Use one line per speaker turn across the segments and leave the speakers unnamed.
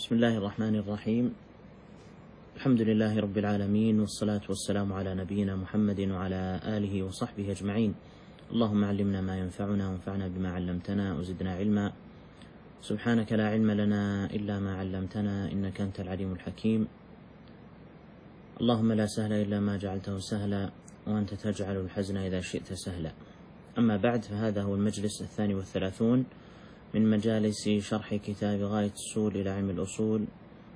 بسم الله الرحمن الرحيم. الحمد لله رب العالمين، والصلاة والسلام على نبينا محمد وعلى آله وصحبه أجمعين. اللهم علمنا ما ينفعنا وانفعنا بما علمتنا وزدنا علما. سبحانك لا علم لنا إلا ما علمتنا إنك أنت العليم الحكيم. اللهم لا سهل إلا ما جعلته سهلا وأنت تجعل الحزن إذا شئت سهلا. أما بعد، فهذا هو المجلس 32 من مجالس شرح كتاب غاية الأصول إلى علم الأصول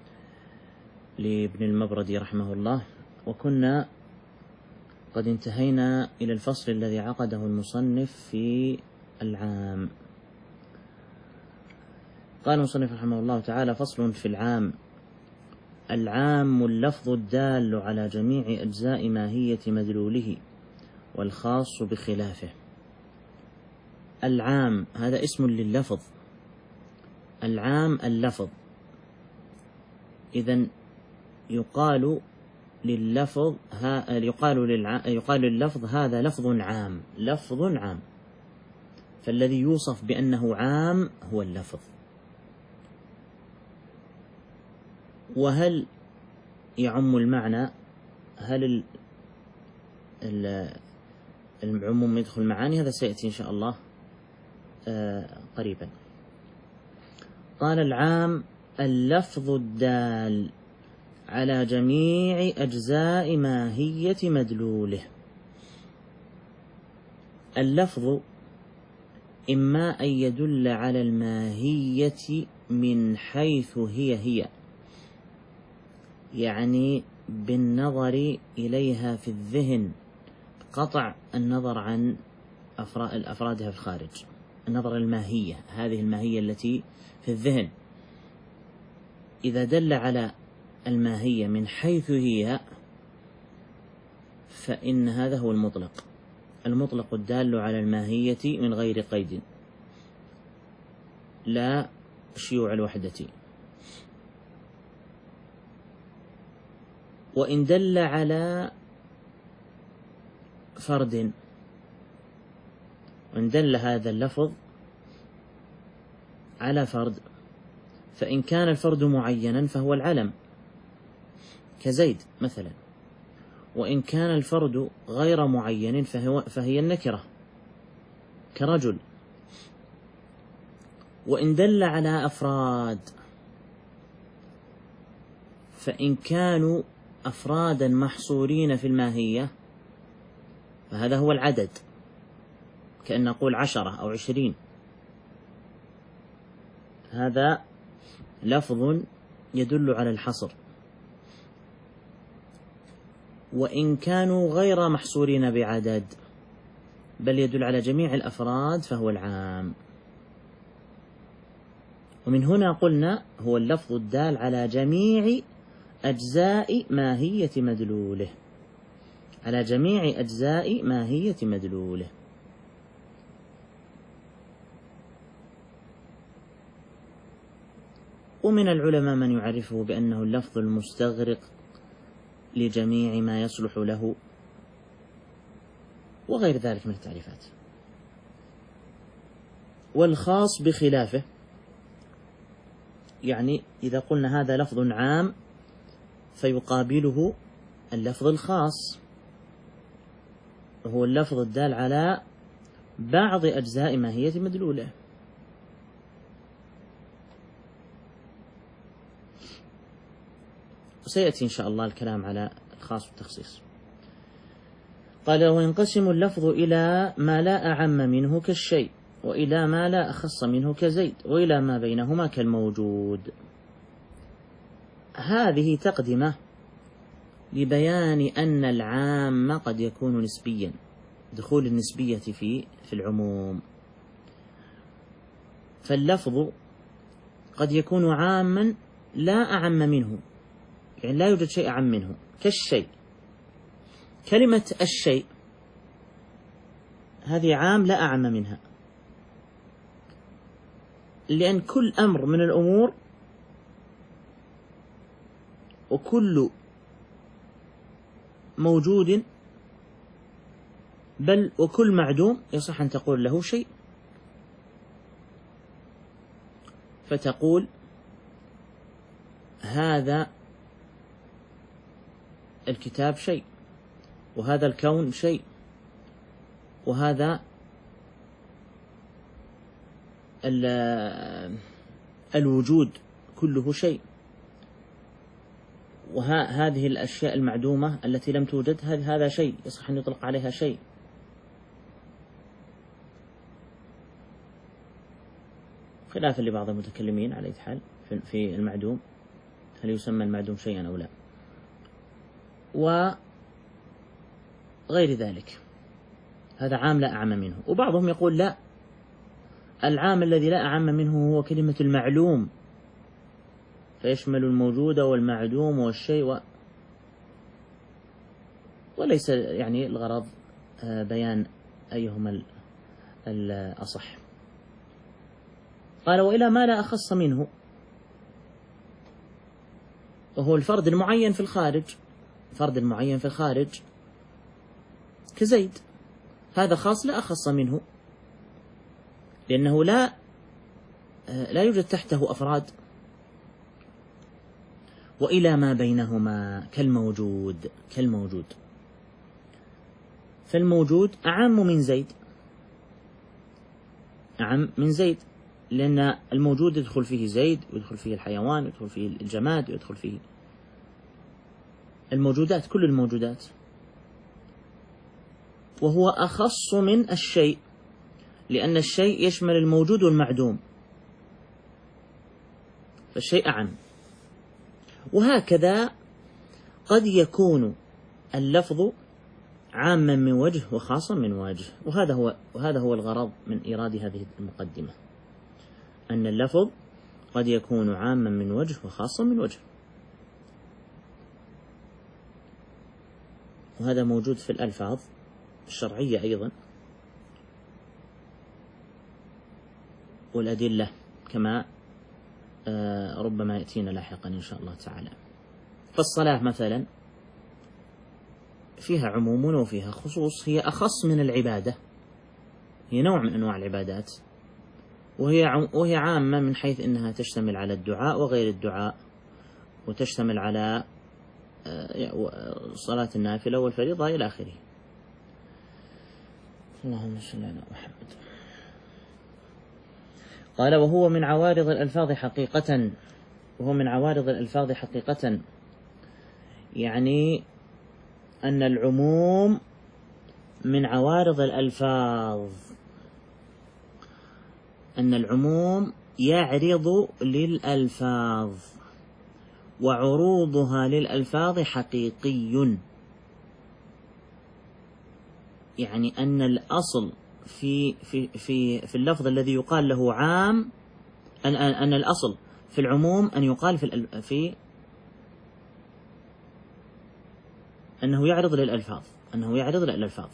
لابن المبردي رحمه الله، وكنا قد انتهينا إلى الفصل الذي عقده المصنف في العام. قال المصنف رحمه الله تعالى: فصل في العام. العام اللفظ الدال على جميع أجزاء ماهية مدلوله، والخاص بخلافه. العام هذا اسم لللفظ، العام اللفظ. إذن يقال لللفظ يقال لللفظ هذا لفظ عام، لفظ عام. فالذي يوصف بأنه عام هو اللفظ. وهل يعم المعنى؟ هل العموم يدخل معاني؟ هذا سيأتي إن شاء الله قريبا. قال: العام اللفظ الدال على جميع أجزاء ماهية مدلوله. اللفظ إما أن يدل على الماهية من حيث هي، يعني بالنظر إليها في الذهن، قطع النظر عن أفرادها في الخارج، النظر الماهية، هذه الماهية التي في الذهن. إذا دل على الماهية من حيث هي فإن هذا هو المطلق، المطلق الدال على الماهية من غير قيد، لا شيوع الوحدة. وإن دل على فرد، وإن دل هذا اللفظ على فرد، فإن كان الفرد معينا فهو العلم كزيد مثلا، وإن كان الفرد غير معين فهي النكرة كرجل. وإن دل على أفراد، فإن كانوا أفرادا محصورين في الماهية فهذا هو العدد، كأن نقول 10 أو 20. هذا لفظ يدل على الحصر. وإن كانوا غير محصورين بعدد بل يدل على جميع الأفراد فهو العام. ومن هنا قلنا هو اللفظ الدال على جميع أجزاء ماهية مدلوله، على جميع أجزاء ماهية مدلوله. ومن العلماء من يعرفه بأنه اللفظ المستغرق لجميع ما يصلح له، وغير ذلك من التعريفات. والخاص بخلافه، يعني إذا قلنا هذا لفظ عام فيقابله اللفظ الخاص، وهو اللفظ الدال على بعض أجزاء ماهية مدلوله. وسيأتي إن شاء الله الكلام على الخاص والتخصيص. قال: وينقسم اللفظ إلى ما لا أعم منه كالشيء، وإلى ما لا أخص منه كزيد، وإلى ما بينهما كالموجود. هذه تقدمة لبيان أن العام قد يكون نسبيا، دخول النسبية في العموم. فاللفظ قد يكون عاما لا أعم منه، يعني لا يوجد شيء أعم منه، كالشيء. كلمة الشيء هذه عام لا أعم منها، لأن كل أمر من الأمور وكل موجود بل وكل معدوم يصح أن تقول له شيء. فتقول هذا الكتاب شيء، وهذا الكون شيء، وهذا الوجود كله شيء، وهذه الأشياء المعدومة التي لم توجد هذا شيء يصح أن يطلق عليها شيء. خلافا لبعض المتكلمين على أي حال في المعدوم، هل يسمى المعدوم شيئا أو لا، وغير ذلك. هذا عام لا أعم منه. وبعضهم يقول لا، العام الذي لا أعم منه هو كلمة المعلوم، فيشمل الموجود والمعدوم والشيء وليس يعني الغرض بيان أيهما الأصح. قال: وإلى ما لا أخص منه، وهو الفرد المعين في الخارج. فرد المعين في الخارج كزيد، هذا خاص لا أخص منه، لأنه لا يوجد تحته أفراد. وإلى ما بينهما كالموجود. فالموجود أعم من زيد، أعم من زيد، لأن الموجود يدخل فيه زيد، ويدخل فيه الحيوان، ويدخل فيه الجماد، ويدخل فيه الموجودات، كل الموجودات. وهو أخص من الشيء، لأن الشيء يشمل الموجود والمعدوم، فالشيء أعم. وهكذا قد يكون اللفظ عاما من وجه وخاصا من وجه، وهذا هو الغرض من إيراد هذه المقدمة، أن اللفظ قد يكون عاما من وجه وخاصا من وجه. وهذا موجود في الألفاظ الشرعية أيضا والأدلة، كما ربما يأتينا لاحقا إن شاء الله تعالى. فالصلاة مثلا فيها عموم وفيها خصوص، هي أخص من العبادة، هي نوع من أنواع العبادات، وهي عامة من حيث أنها تشتمل على الدعاء وغير الدعاء، وتشتمل على صلاة النافلة والفريضة إلى آخره. اللهم صل على محمد. قال: وهو من عوارض الألفاظ حقيقة. وهو من عوارض الألفاظ حقيقة، يعني أن العموم من عوارض الألفاظ، أن العموم يعرض للألفاظ، وعروضها للألفاظ حقيقي. يعني أن الأصل في اللفظ الذي يقال له عام، أن الأصل في العموم أن يقال في أنه يعرض للألفاظ،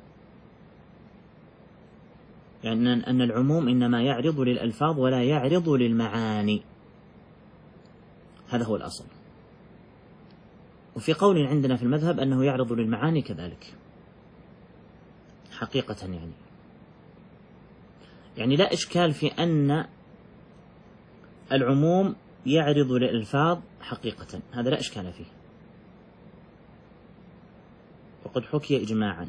يعني أن العموم إنما يعرض للألفاظ ولا يعرض للمعاني، هذا هو الأصل. وفي قول عندنا في المذهب أنه يعرض للمعاني كذلك حقيقة، يعني لا إشكال في أن العموم يعرض للألفاظ حقيقة، هذا لا إشكال فيه، وقد حكي إجماعا.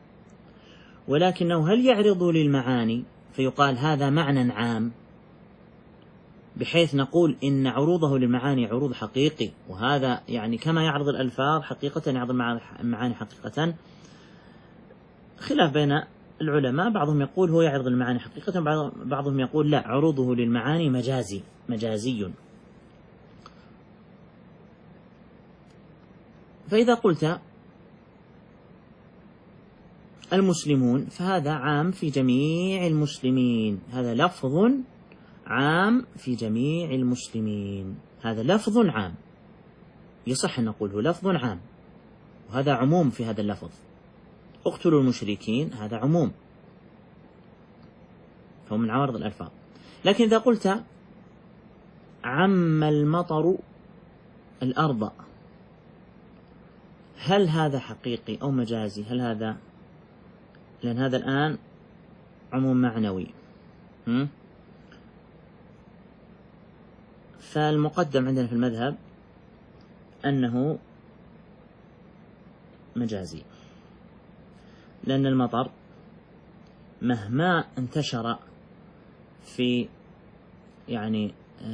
ولكنه هل يعرض للمعاني فيقال هذا معنى عام، بحيث نقول إن عروضه للمعاني عروض حقيقي، وهذا يعني كما يعرض الألفاظ حقيقة يعرض المعاني حقيقة؟ خلاف بين العلماء، بعضهم يقول هو يعرض المعاني حقيقة، بعضهم يقول لا، عروضه للمعاني مجازي. فإذا قلت المسلمون فهذا عام في جميع المسلمين، هذا لفظ عام في جميع المسلمين، هذا لفظ عام، يصح أن نقوله لفظ عام، وهذا عموم في هذا اللفظ. اقتلوا المشركين، هذا عموم، فهو من عوارض الألفاظ. لكن إذا قلت عم المطر الأرض، هل هذا حقيقي أو مجازي؟ هل هذا، لأن هذا الآن عموم معنوي. فالمقدم عندنا في المذهب أنه مجازي، لأن المطر مهما انتشر في يعني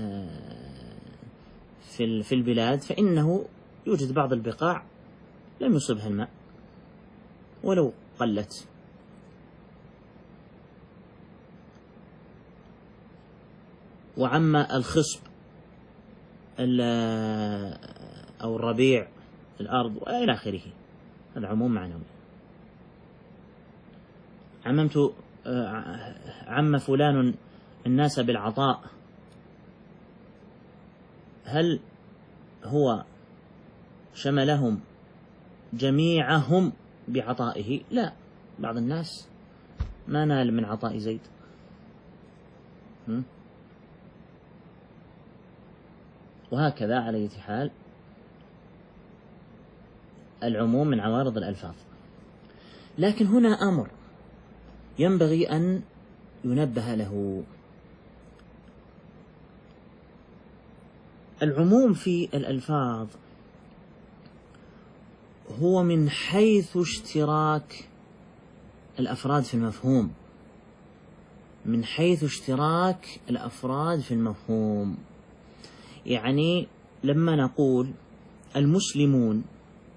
في البلاد فإنه يوجد بعض البقاع لم يصبها الماء ولو قلت. وعم الخصب أو الربيع الأرض وإلى آخره، هذا عموم معنوي. عم فلان الناس بالعطاء، هل هو شملهم جميعهم بعطائه؟ لا، بعض الناس ما نال من عطاء زيد. وهكذا على أي حال العموم من عوارض الألفاظ. لكن هنا أمر ينبغي أن ينبه له. العموم في الألفاظ هو من حيث اشتراك الأفراد في المفهوم، من حيث اشتراك الأفراد في المفهوم. يعني لما نقول المسلمون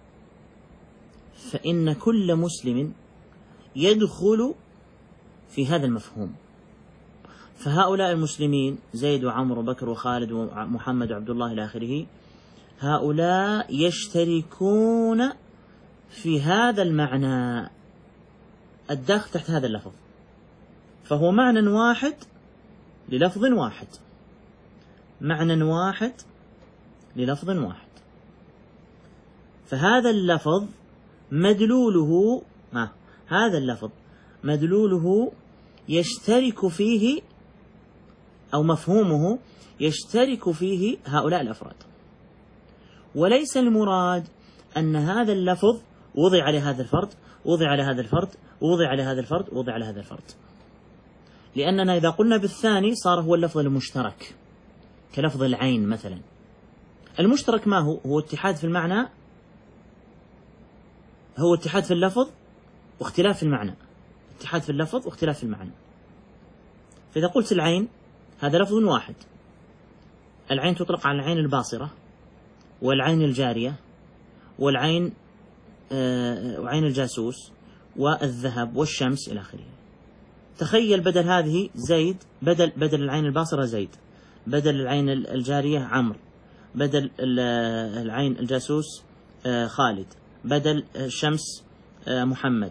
فإن كل مسلم يدخل في هذا المفهوم، فهؤلاء المسلمين زيد وعمر وبكر وخالد ومحمد وعبد الله إلى آخره، هؤلاء يشتركون في هذا المعنى الداخل تحت هذا اللفظ، فهو معنى واحد للفظ واحد، معنى واحد للفظ واحد. فهذا اللفظ مدلوله هذا اللفظ مدلوله يشترك فيه، أو مفهومه يشترك فيه هؤلاء الأفراد، وليس المراد أن هذا اللفظ وضع على هذا الفرد، وضع على هذا الفرد، وضع على هذا الفرد، وضع على هذا الفرد، لأننا إذا قلنا بالثاني صار هو اللفظ المشترك، كلفظ العين مثلا. المشترك ما هو اتحاد في المعنى، هو اتحاد في اللفظ واختلاف في المعنى، اتحاد في اللفظ واختلاف في المعنى. فإذا قلت العين هذا لفظ واحد، العين تطلق على العين الباصرة والعين الجارية والعين وعين الجاسوس والذهب والشمس إلى آخره. تخيل بدل هذه زيد، بدل العين الباصرة زيد، بدل العين الجارية عمرو، بدل العين الجاسوس خالد، بدل الشمس محمد.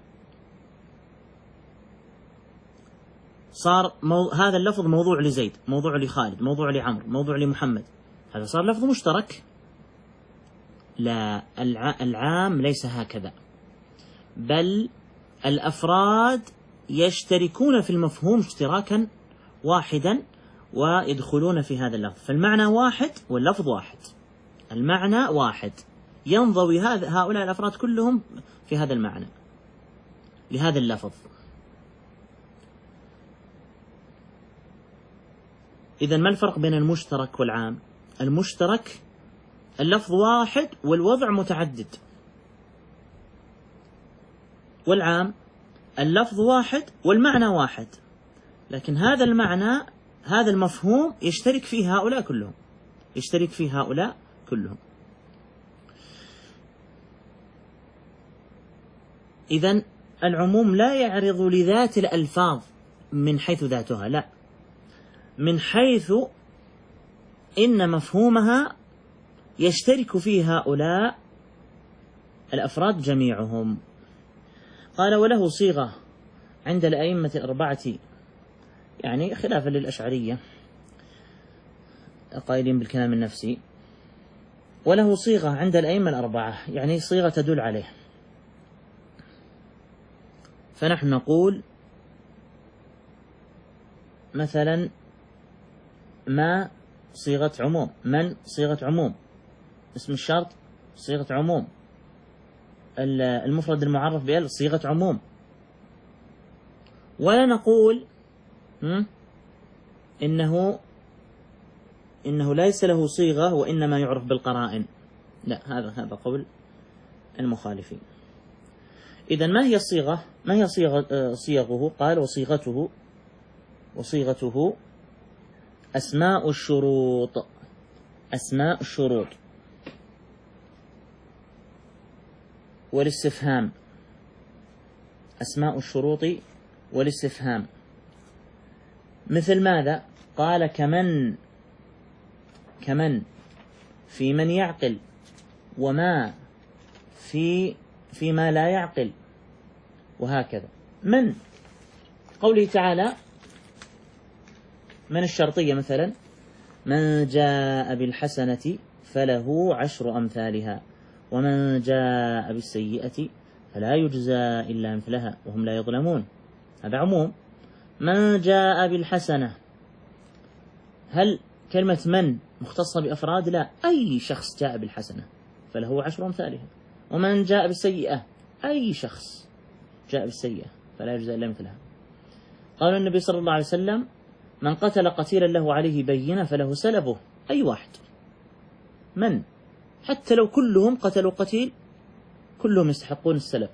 صار هذا اللفظ موضوع لزيد، موضوع لخالد، موضوع لعمرو، موضوع لمحمد، هذا صار لفظ مشترك. لا، العام ليس هكذا، بل الأفراد يشتركون في المفهوم اشتراكا واحدا ويدخلون في هذا اللفظ، فالمعنى واحد واللفظ واحد، المعنى واحد، ينضوي هؤلاء الأفراد كلهم في هذا المعنى لهذا اللفظ. إذن ما الفرق بين المشترك والعام؟ المشترك اللفظ واحد والوضع متعدد، والعام اللفظ واحد والمعنى واحد، لكن هذا المعنى، هذا المفهوم يشترك فيه هؤلاء كلهم، يشترك فيه هؤلاء كلهم. إذن العموم لا يعرض لذات الألفاظ من حيث ذاتها، لا، من حيث إن مفهومها يشترك فيه هؤلاء الأفراد جميعهم. قال وله صيغة عند الأئمة الأربعة، يعني خلافا للأشعرية قائلين بالكلام النفسي، وله صيغة عند الأئمة الأربعة، يعني صيغة تدل عليه. فنحن نقول مثلا ما صيغة عموم، من صيغة عموم، اسم الشرط صيغة عموم، المفرد المعرف بال صيغة عموم. ولا نقول إنه ليس له صيغة وإنما يعرف بالقرائن، لا، هذا قول المخالفين. إذا ما هي الصيغة؟ ما هي صيغه؟ قال وصيغته أسماء الشروط. أسماء الشروط والاستفهام. أسماء الشروط والاستفهام مثل ماذا؟ قال كمن في من يعقل، وما فيما لا يعقل، وهكذا. من قوله تعالى من الشرطية مثلا: من جاء بالحسنة فله 10 أمثالها ومن جاء بالسيئة فلا يجزى إلا مثلها وهم لا يظلمون. هذا عموم. من جاء بالحسنة، هل كلمة من مختصة بأفراد؟ لا، أي شخص جاء بالحسنة فله 10 أمثالها. ومن جاء بالسيئة، أي شخص جاء بالسيئة فلا يجزى إلا مثلها. قال النبي صلى الله عليه وسلم: من قتل قتيلا له عليه بينة فله سلبه. أي واحد، من، حتى لو كلهم قتلوا قتيل كلهم يستحقون السلب.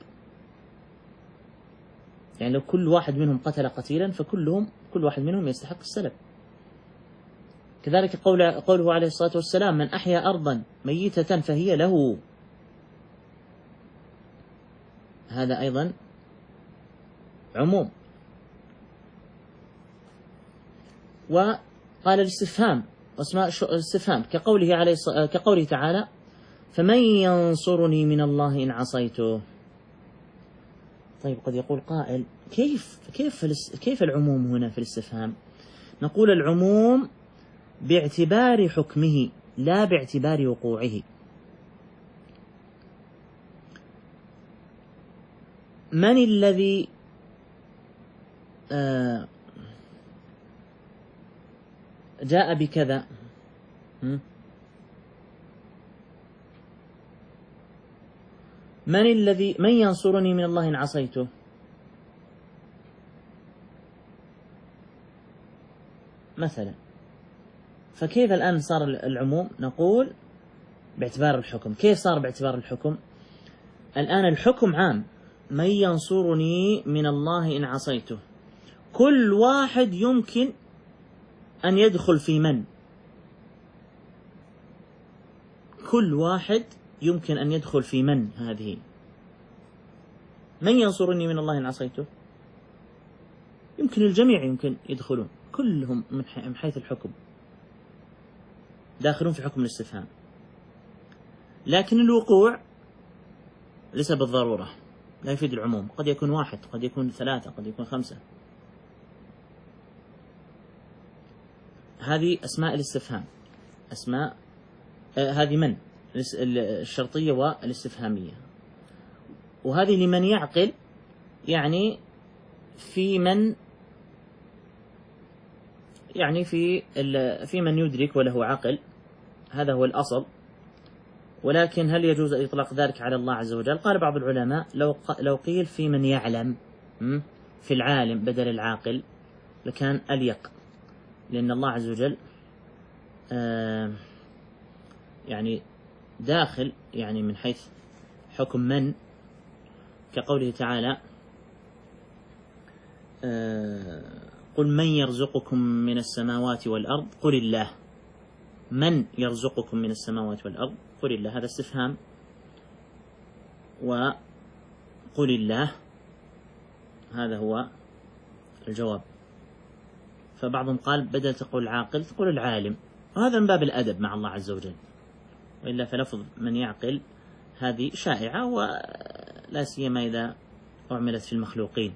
يعني لو كل واحد منهم قتل قتيلا كل واحد منهم يستحق السلب. كذلك قوله عليه الصلاة والسلام: من أحيا أرضا ميتة فهي له. هذا أيضا عموم. وقال الاستفهام واسماء الاستفهام كقوله تعالى: فمن ينصرني من الله إن عصيته. طيب، قد يقول قائل: كيف العموم هنا في الاستفهام؟ نقول العموم باعتبار حكمه لا باعتبار وقوعه. من الذي جاء بكذا؟ من ينصرني من الله إن عصيته؟ مثلا. فكيف الآن صار العموم؟ نقول باعتبار الحكم. كيف صار باعتبار الحكم؟ الآن الحكم عام: من ينصرني من الله إن عصيته. كل واحد يمكن أن يدخل في من. كل واحد يمكن أن يدخل في من هذه. من ينصرني من الله إن عصيته، يمكن الجميع يمكن يدخلون، كلهم من حيث الحكم داخلون في حكم الاستفهام. لكن الوقوع ليس بالضرورة، لا يفيد العموم. قد يكون 1، قد يكون 3، قد يكون 5. هذه أسماء الاستفهام. هذه من الشرطية والاستفهامية. وهذه لمن يعقل، يعني في من يدرك وله عقل. هذا هو الأصل. ولكن هل يجوز إطلاق ذلك على الله عز وجل؟ قال بعض العلماء: لو قيل في من يعلم، في العالم بدل العاقل، لكان أليق، لأن الله عز وجل يعني داخل يعني من حيث حكم من، كقوله تعالى: قل من يرزقكم من السماوات والأرض قل الله. من يرزقكم من السماوات والأرض قل الله، هذا استفهام. وقل الله هذا هو الجواب. فبعضهم قال بدل تقول العاقل تقول العالم، وهذا من باب الأدب مع الله عز وجل. وإلا فلفظ من يعقل هذه شائعة، ولا سيما إذا أعملت في المخلوقين.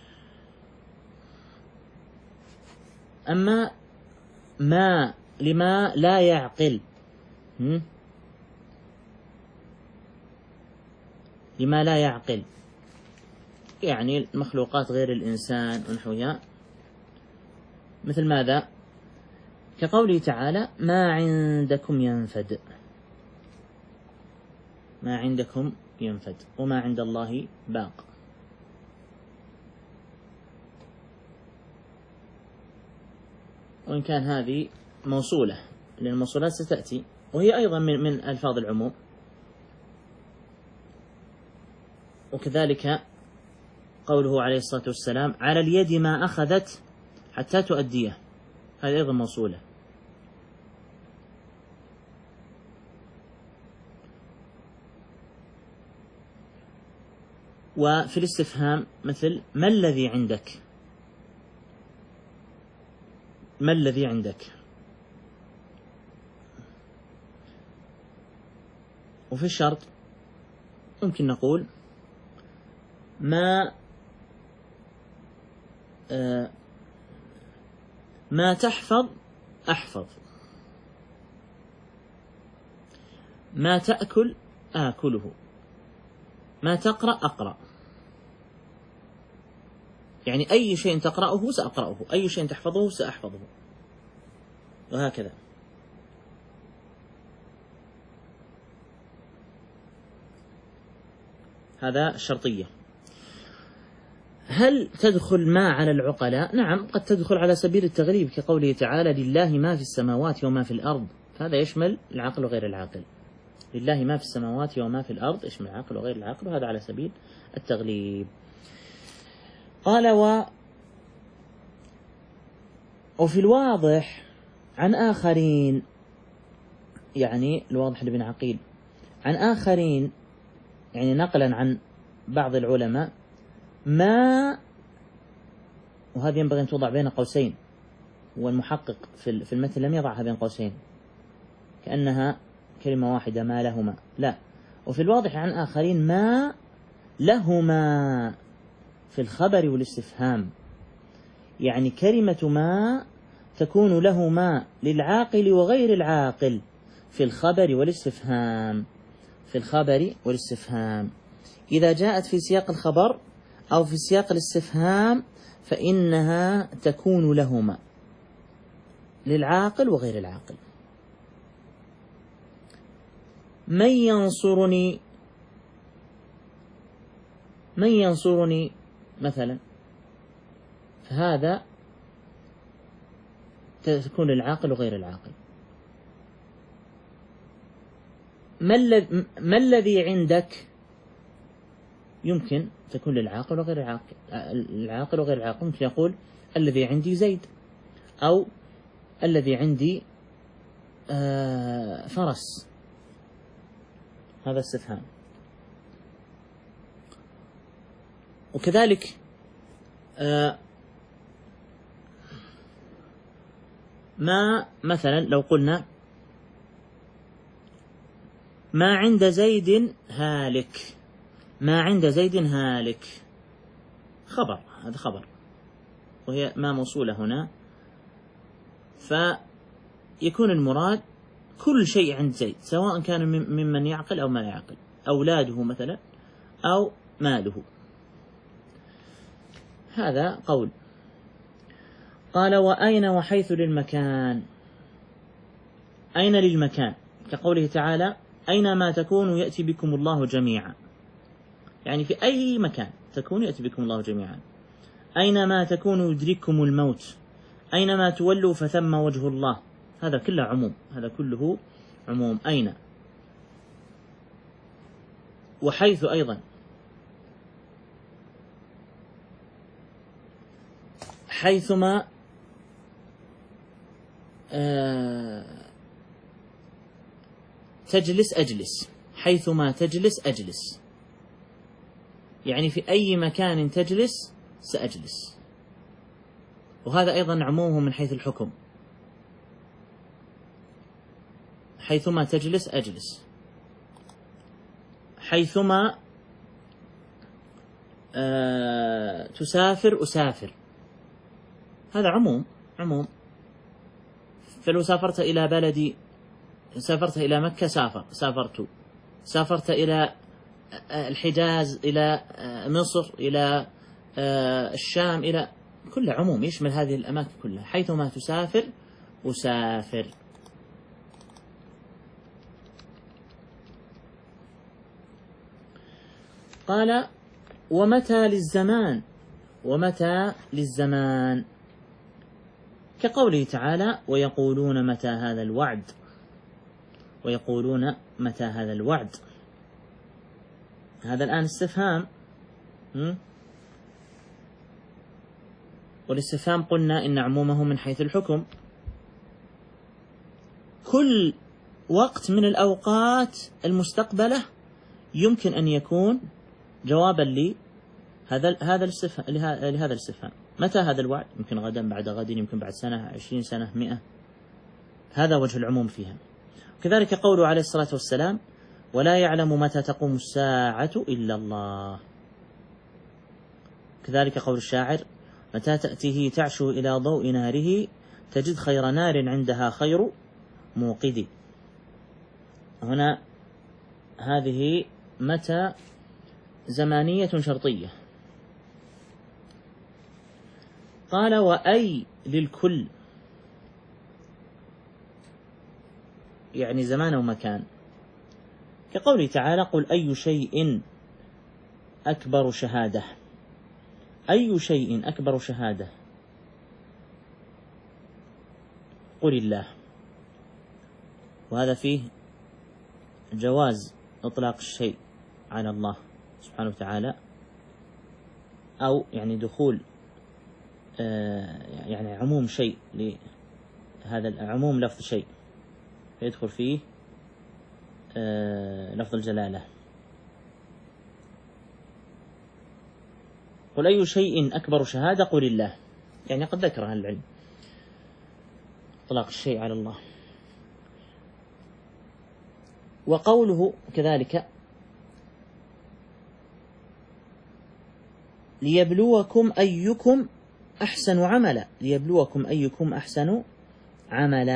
أما لما لا يعقل، لما لا يعقل يعني المخلوقات غير الإنسان ونحوها. مثل ماذا؟ كقوله تعالى: ما عندكم ينفد. ما عندكم ينفد وما عند الله باق. وإن كان هذه موصولة، لأن الموصولات ستأتي، وهي أيضا من ألفاظ العموم. وكذلك قوله عليه الصلاة والسلام على اليد ما أخذت حتى تؤديه، هذه أيضا موصولة. وفي الاستفهام مثل ما الذي عندك، ما الذي عندك. وفي الشرط ممكن نقول ما تحفظ أحفظ، ما تأكل آكله، ما تقرأ أقرأ. يعني أي شيء تقرأه سأقرأه، أي شيء تحفظه سأحفظه، وهكذا. هذا الشرطية. هل تدخل ما على العقلاء؟ نعم، قد تدخل على سبيل التغليب، كقوله تعالى لله ما في السماوات وما في الأرض، هذا يشمل العقل وغير العاقل. لله ما في السماوات وما في الأرض يشمل العقل وغير العاقل، وهذا على سبيل التغليب. قال وفي الواضح عن آخرين، يعني الواضح لابن عقيل، عن آخرين يعني نقلا عن بعض العلماء، ما، وهذه ينبغي أن توضع بين قوسين، والمحقق في المتن لم يضعها بين قوسين كأنها كلمة واحدة ما لهما، لا. وفي الواضح عن آخرين ما لهما في الخبر والاستفهام، يعني كلمة ما تكون لهما للعاقل وغير العاقل في الخبر والاستفهام، في الخبر والاستفهام. إذا جاءت في سياق الخبر أو في سياق الاستفهام فإنها تكون لهما للعاقل وغير العاقل. من ينصرني، من ينصرني مثلا، فهذا تكون للعاقل وغير العاقل. ما الذي عندك يمكن تكون للعاقل وغير العاقل، العاقل وغير العاقل. ممكن يقول الذي عندي زيد، أو الذي عندي فرس، هذا استفهام. وكذلك ما مثلا لو قلنا ما عند زيد هالك، ما عند زيد هالك، خبر، هذا خبر، وهي ما موصولة هنا، فيكون المراد كل شيء عند زيد، سواء كان ممن يعقل أو ما لا يعقل، أولاده مثلا أو ماله. هذا قول. قال وأين وحيث للمكان، أين للمكان، كقوله تعالى أينما تكونوا يأتي بكم الله جميعا، يعني في أي مكان تكونوا يأتي بكم الله جميعا. أينما تكونوا يدرككم الموت، أينما تولوا فثم وجه الله، هذا كله عموم، هذا كله عموم. أين وحيث أيضا، حيثما تجلس أجلس، حيثما تجلس أجلس، يعني في أي مكان تجلس سأجلس، وهذا أيضا عمومه من حيث الحكم. حيثما تجلس أجلس، حيثما تسافر أسافر، هذا عموم، عموم. فلو سافرت إلى بلدي، سافرت إلى مكة سافرت، سافرت إلى الحجاز، إلى مصر، إلى الشام، إلى كل عموم يشمل هذه الأماكن كلها. حيثما تسافر أسافر. قال ومتى للزمان، ومتى للزمان، كقوله تعالى ويقولون متى هذا الوعد، ويقولون متى هذا الوعد، هذا الآن استفهام والاستفهام قلنا إن عمومه من حيث الحكم، كل وقت من الأوقات المستقبلة يمكن أن يكون جوابا لهذا الاستفهام. متى هذا الوعد؟ يمكن غدا، بعد غد، يمكن بعد سنة، 20 سنة، 100. هذا وجه العموم فيها. كذلك قوله عليه الصلاة والسلام: ولا يعلم متى تقوم الساعة إلا الله. كذلك قول الشاعر: متى تأتيه تعشو إلى ضوء ناره، تجد خير نار عندها خير موقد. هنا هذه متى زمانية شرطية. قال: وأي للكل، يعني زمان ومكان، كقوله تعالى: قل أي شيء أكبر شهادة. أي شيء أكبر شهادة؟ قل الله. وهذا فيه جواز إطلاق الشيء على الله سبحانه وتعالى، أو يعني دخول يعني عموم شيء، لهذا العموم لفظ شيء يدخل فيه لفظ الجلالة. قل أي شيء أكبر شهادة؟ قل الله. يعني قد ذكر أهل العلم إطلاق الشيء على الله. وقوله كذلك: ليبلوكم أيكم أحسن عملا. ليبلوكم أيكم أحسن عملا.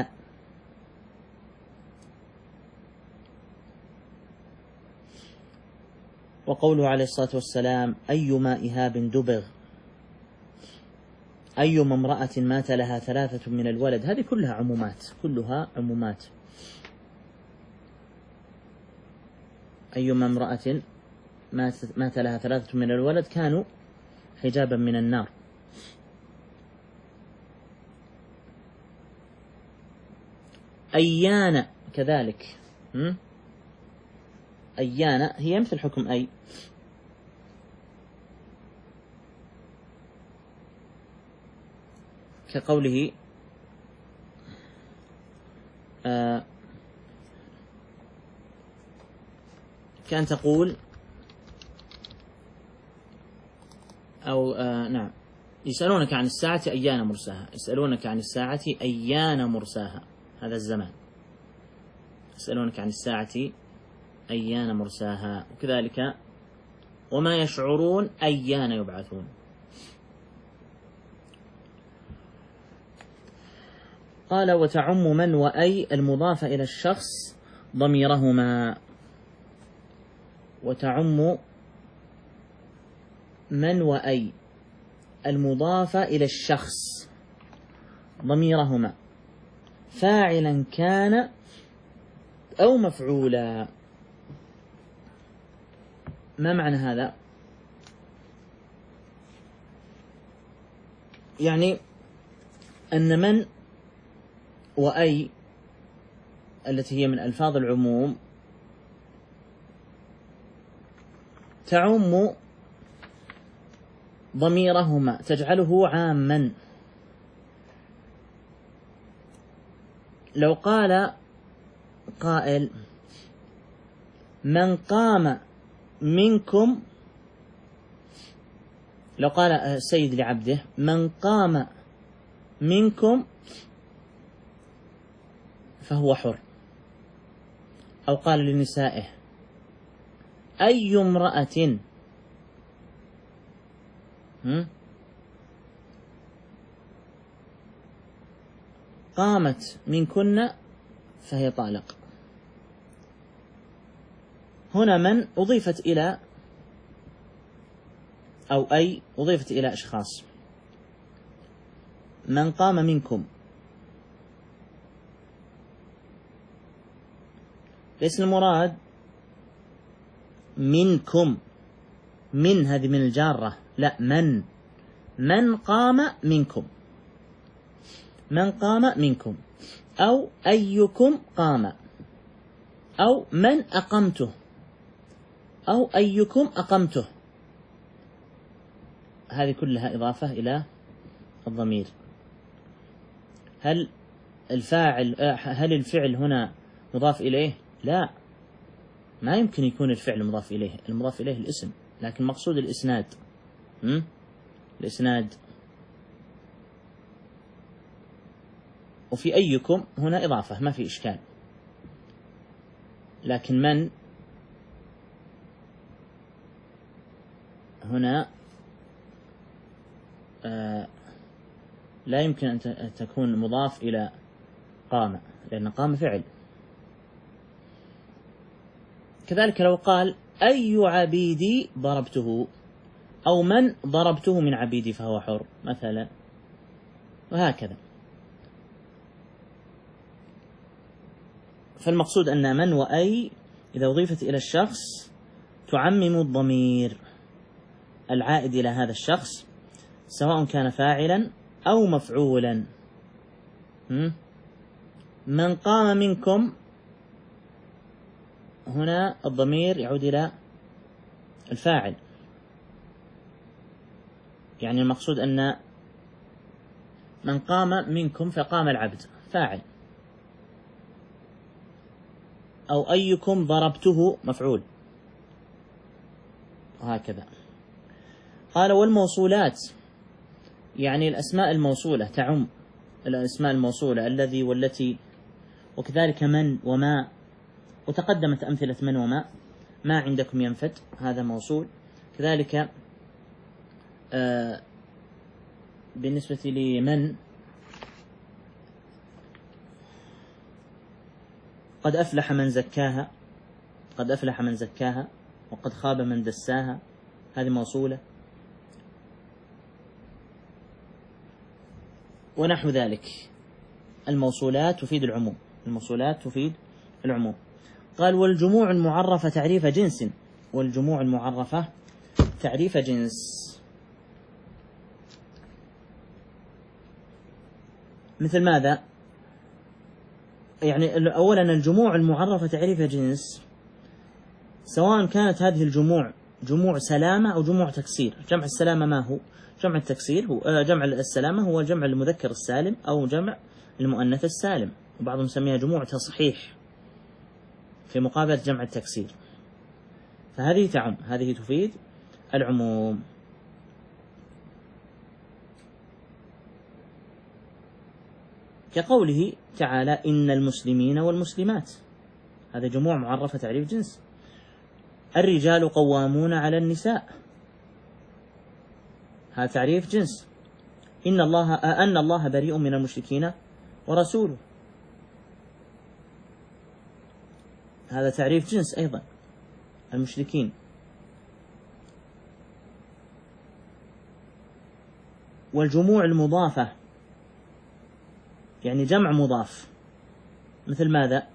وقوله عليه الصلاة والسلام: أيما إهاب دبغ، أيما امرأة مات لها 3 من الولد. هذه كلها عمومات، كلها عمومات. أيما امرأة مات لها 3 من الولد كانوا حجابا من النار. أيان كذلك، أيان هي مثل حكم أي، كقوله كأن تقول أو نعم، يسألونك عن الساعة أيان مرساها. يسألونك عن الساعة أيان مرساها، هذا الزمان. يسألونك عن الساعة أيان مرساها. وكذلك وما يشعرون أيان يبعثون. قال: وتعم من وأي المضافة إلى الشخص ضميرهما. وتعم من وأي المضافة إلى الشخص ضميرهما، فاعلا كان أو مفعولا. ما معنى هذا؟ يعني أن من وأي التي هي من ألفاظ العموم تعم ضميرهما، تجعله عاما. لو قال قائل: من قام منكم، لو قال السيد لعبده: من قام منكم فهو حر. أو قال لنسائه: أي امرأة قامت منكن فهي طالق. هنا من أضيفت إلى، أو أي أضيفت إلى أشخاص. من قام منكم، ليس المراد منكم، من هذه من الجارة، لا، من قام منكم، من قام منكم، أو أيكم قام، أو من أقمته، أو أيكم أقمته، هذه كلها إضافة إلى الضمير. هل الفعل هنا مضاف إليه؟ لا، ما يمكن يكون الفعل مضاف إليه، المضاف إليه الاسم، لكن مقصود الإسناد. الإسناد. وفي أيكم هنا إضافة ما في إشكال، لكن من هنا لا يمكن أن تكون مضاف إلى قام، لأن قام فعل. كذلك لو قال أي عبيدي ضربته، أو من ضربته من عبيدي فهو حر مثلا، وهكذا. فالمقصود أن من وأي إذا أضيفت إلى الشخص تعمم الضمير العائد إلى هذا الشخص، سواء كان فاعلا أو مفعولا. من قام منكم، هنا الضمير يعود إلى الفاعل، يعني المقصود أن من قام منكم فقام العبد فاعل، أو أيكم ضربته مفعول، وهكذا. قال والموصولات، يعني الأسماء الموصولة تعم الأسماء الموصولة الذي والتي، وكذلك من وما، وتقدمت أمثلة من وما. ما عندكم ينفد، هذا موصول. كذلك بالنسبة لمن قد أفلح من زكاها، قد أفلح من زكاها، وقد خاب من دساها، هذه موصولة، ونحو ذلك. الموصولات تفيد العموم، الموصولات تفيد العموم. قال والجموع المعرفة تعريف جنس، والجموع المعرفة تعريف جنس. مثل ماذا؟ يعني أولا الجموع المعرفة تعريف جنس، سواء كانت هذه الجموع جموع سلامة أو جموع تكسير. جمع السلامة ما هو؟ جمع التكسير هو جمع السلامة هو جمع المذكر السالم أو جمع المؤنث السالم، وبعضهم يسميها جموع تصحيح في مقابلة جمع التكسير. فهذه تعم، هذه تفيد العموم. كقوله تعالى إن المسلمين والمسلمات، هذا جموع معرفة تعريف جنس. الرجال قوامون على النساء، هذا تعريف جنس. أن الله بريء من المشركين ورسوله، هذا تعريف جنس أيضا، المشركين. والجموع المضافة يعني جمع مضاف، مثل ماذا؟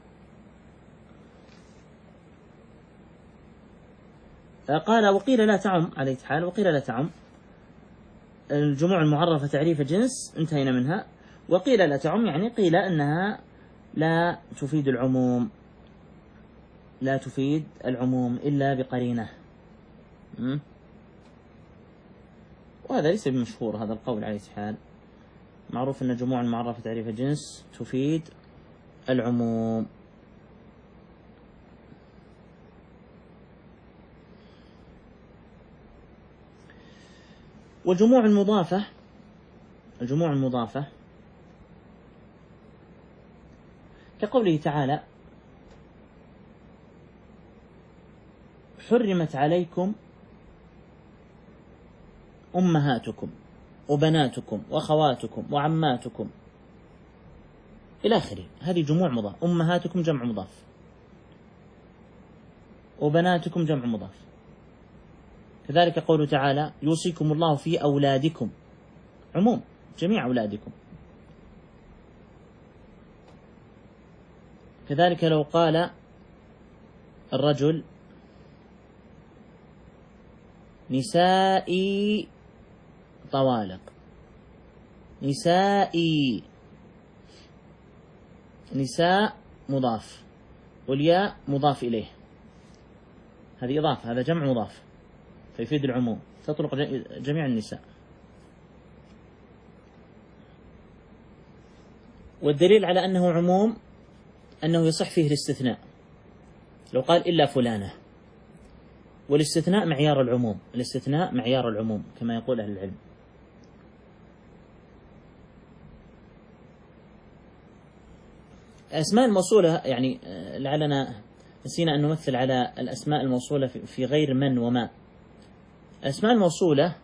قال وقيل لا تعم، على حال وقيل لا تعم. الجموع المعرفة تعريف جنس انتهينا منها. وقيل لا تعم يعني قيل أنها لا تفيد العموم، لا تفيد العموم إلا بقرينة. وهذا ليس بمشهور هذا القول على حال، معروف أن الجموع المعرفة تعريف جنس تفيد العموم. والجموع المضافة، الجموع المضافة كقوله تعالى حرمت عليكم أمهاتكم وبناتكم وأخواتكم وعماتكم إلى آخره. هذه جموع مضاف. أمهاتكم جمع مضاف، وبناتكم جمع مضاف. كذلك قوله تعالى يوصيكم الله في أولادكم، عموم جميع أولادكم. كذلك لو قال الرجل نسائي طوالق، نسائي، نساء مضاف والياء مضاف إليه، هذه إضافة، هذا جمع مضاف فيفيد العموم. تطلق جميع النساء. والدليل على أنه عموم أنه يصح فيه الاستثناء، لو قال إلا فلانة، والاستثناء معيار العموم، الاستثناء معيار العموم كما يقول أهل العلم. الأسماء الموصولة يعني لعلنا نسينا أن نمثل على الأسماء الموصولة في غير من وما. الأسماء الموصولة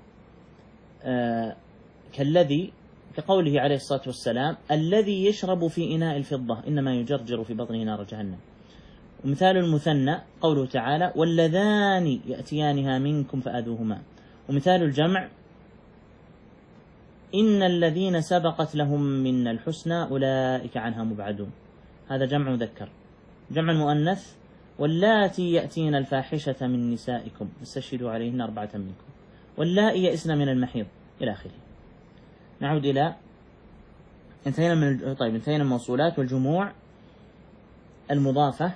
كالذي، كقوله عليه الصلاة والسلام: الذي يشرب في إناء الفضة إنما يجرجر في بطنه نار جهنم. ومثال المثنى قوله تعالى: واللذان يأتيانها منكم فأذوهما. ومثال الجمع: إن الذين سبقت لهم من الحسنى أولئك عنها مبعدون. هذا جمع مذكر. جمع المؤنث: واللاتي يأتين الفاحشة من نسائكم فاستشهدوا عليهن 4 منكم واللائي يئسن من المحيض إلى آخره. نعود إلى انتهينا من الموصولات والجموع المضافة،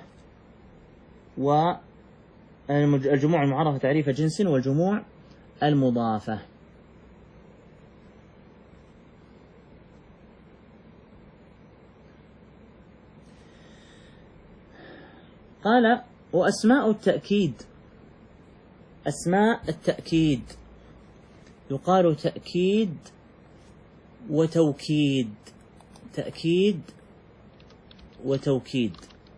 والجموع المعرفة تعريف جنس، والجموع المضافة. قال: وأسماء التأكيد، أسماء التأكيد يقال تأكيد وتوكيد، تأكيد وتوكيد.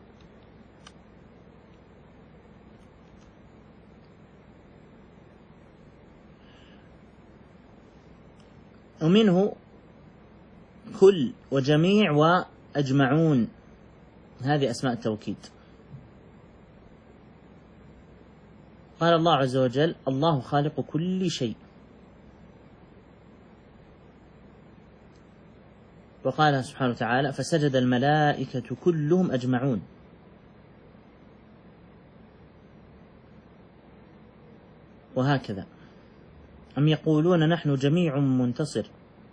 ومنه كل وجميع وأجمعون، هذه أسماء التوكيد. قال الله عز وجل: الله خالق كل شيء. وقال سبحانه وتعالى: فسجد الملائكة كلهم أجمعون. وهكذا. أم يقولون نحن جميع منتصر.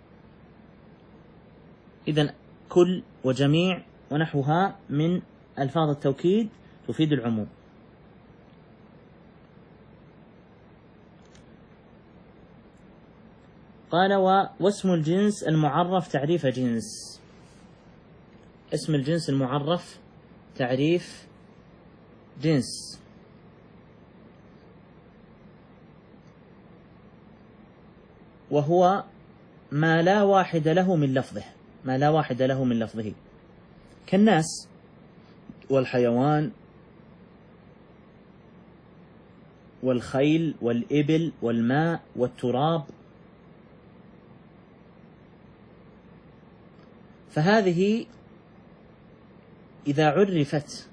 إذن كل وجميع ونحوها من ألفاظ التوكيد تفيد العموم. قال: واسم الجنس المعرف تعريف جنس. اسم الجنس المعرف تعريف جنس. وهو ما لا واحد له من لفظه، ما لا واحد له من لفظه، كالناس والحيوان والخيل والإبل والماء والتراب. فهذه إذا عرفت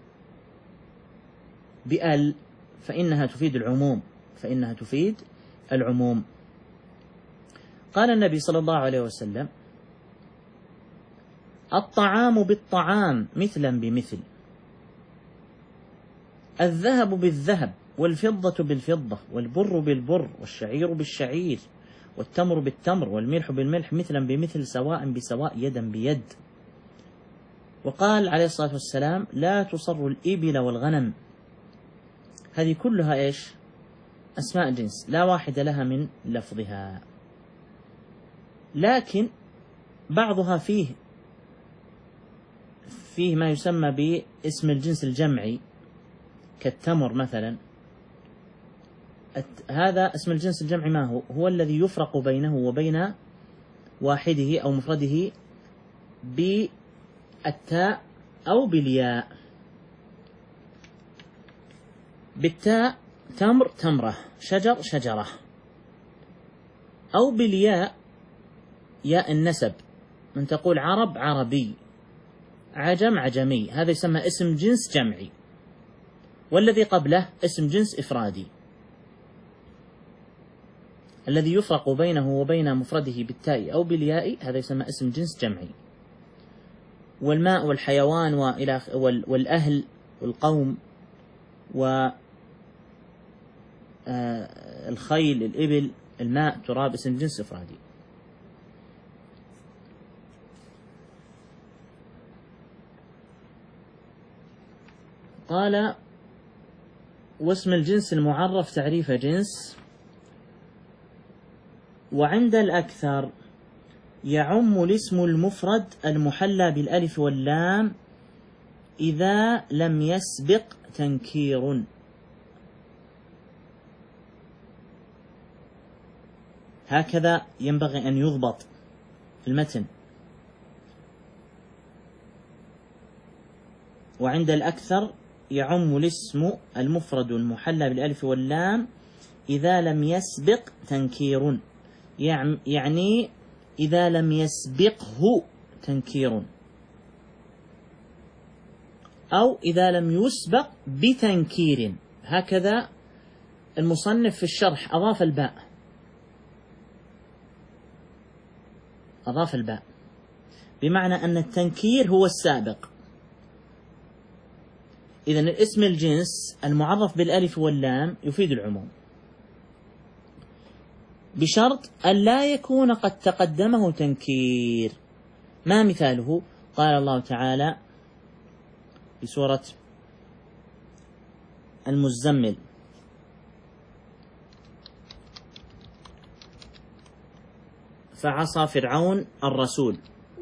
بأل فإنها تفيد العموم، فإنها تفيد العموم. قال النبي صلى الله عليه وسلم: الطعام بالطعام مثلا بمثل، الذهب بالذهب والفضة بالفضة والبر بالبر والشعير بالشعير والتمر بالتمر والملح بالملح مثلا بمثل سواء بسواء يدا بيد. وقال عليه الصلاة والسلام: لا تصر الإبل والغنم. هذه كلها إيش؟ أسماء جنس لا واحد لها من لفظها، لكن بعضها فيه ما يسمى باسم الجنس الجمعي كالتمر مثلا. هذا اسم الجنس الجمعي ما هو؟ هو الذي يفرق بينه وبين واحده أو مفرده بالتاء أو بالياء. بالتاء تمر تمرة، شجر شجرة، أو بالياء ياء النسب، من تقول عرب عربي، عجم عجمي، هذا يسمى اسم جنس جمعي. والذي قبله اسم جنس إفرادي، الذي يفرق بينه وبين مفرده بالتاء أو بالياء هذا يسمى اسم جنس جمعي. والماء والحيوان والأهل والقوم والخيل الإبل الماء تراب اسم جنس إفرادي. قال: واسم الجنس المعرف تعريف جنس. وعند الأكثر يعم الاسم المفرد المحلى بالألف واللام إذا لم يسبق تنكير. هكذا ينبغي أن يضبط في المتن. وعند الأكثر يعم الاسم المفرد المحلى بالألف واللام إذا لم يسبق تنكير، يعني إذا لم يسبقه تنكير، أو إذا لم يسبق بتنكير. هكذا المصنف في الشرح أضاف الباء بمعنى أن التنكير هو السابق. إذن الاسم الجنس المعرف بالألف واللام يفيد العموم بشرط أن لا يكون قد تقدمه تنكير. ما مثاله؟ قال الله تعالى في سورة المزمل: فعصى فرعون الرسول.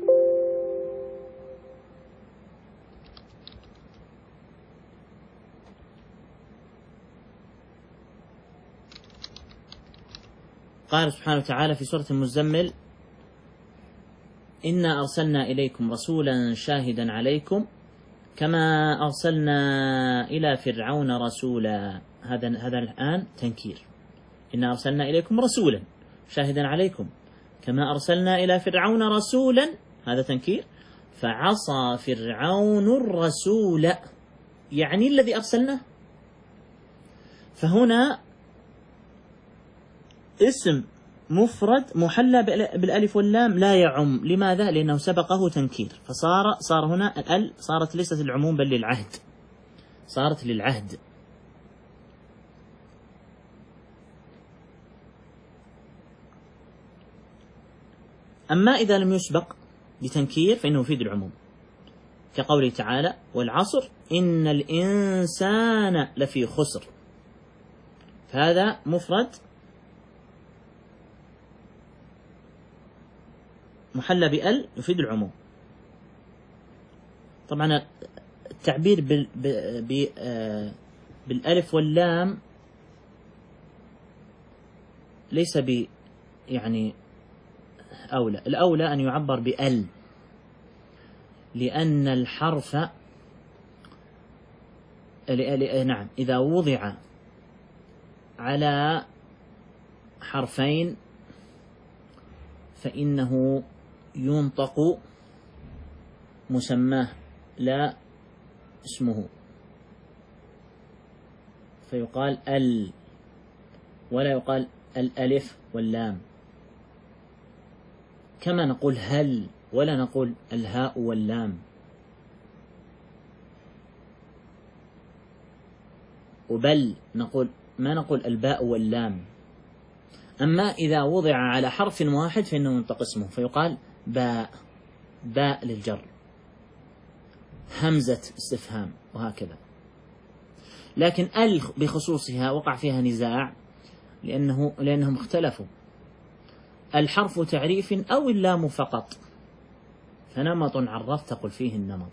قال سبحانه وتعالى في سورة المزمل: إنا أرسلنا إليكم رسولا شاهدا عليكم كما أرسلنا إلى فرعون رسولا. هذا الآن تنكير. إنا أرسلنا إليكم رسولا شاهدا عليكم كما أرسلنا إلى فرعون رسولا، هذا تنكير. فعصى فرعون الرسول، يعني الذي أرسلناه. فهنا اسم مفرد محلى بالألف واللام لا يعم. لماذا؟ لأنه سبقه تنكير، صار هنا الأل صارت ليست العموم بل للعهد، صارت للعهد. أما إذا لم يسبق بتنكير فإنه يفيد العموم، كقوله تعالى: والعصر إن الإنسان لفي خسر. فهذا مفرد محلى بأل يفيد العموم. طبعا التعبير بالألف واللام ليس يعني أولى. الأولى أن يعبر بأل، لأن الحرف نعم إذا وضع على حرفين فإنه ينطق مسماه لا اسمه، فيقال ال ولا يقال الألف واللام، كما نقول هل ولا نقول الهاء واللام. وبل ما نقول الباء واللام. أما إذا وضع على حرف واحد فإنه ينطق اسمه، فيقال باء للجر، همزة استفهام، وهكذا. لكن ال بخصوصها وقع فيها نزاع لأنهم اختلفوا: الحرف تعريف أو اللام فقط؟ فنمط عرفت تقل فيه النمط.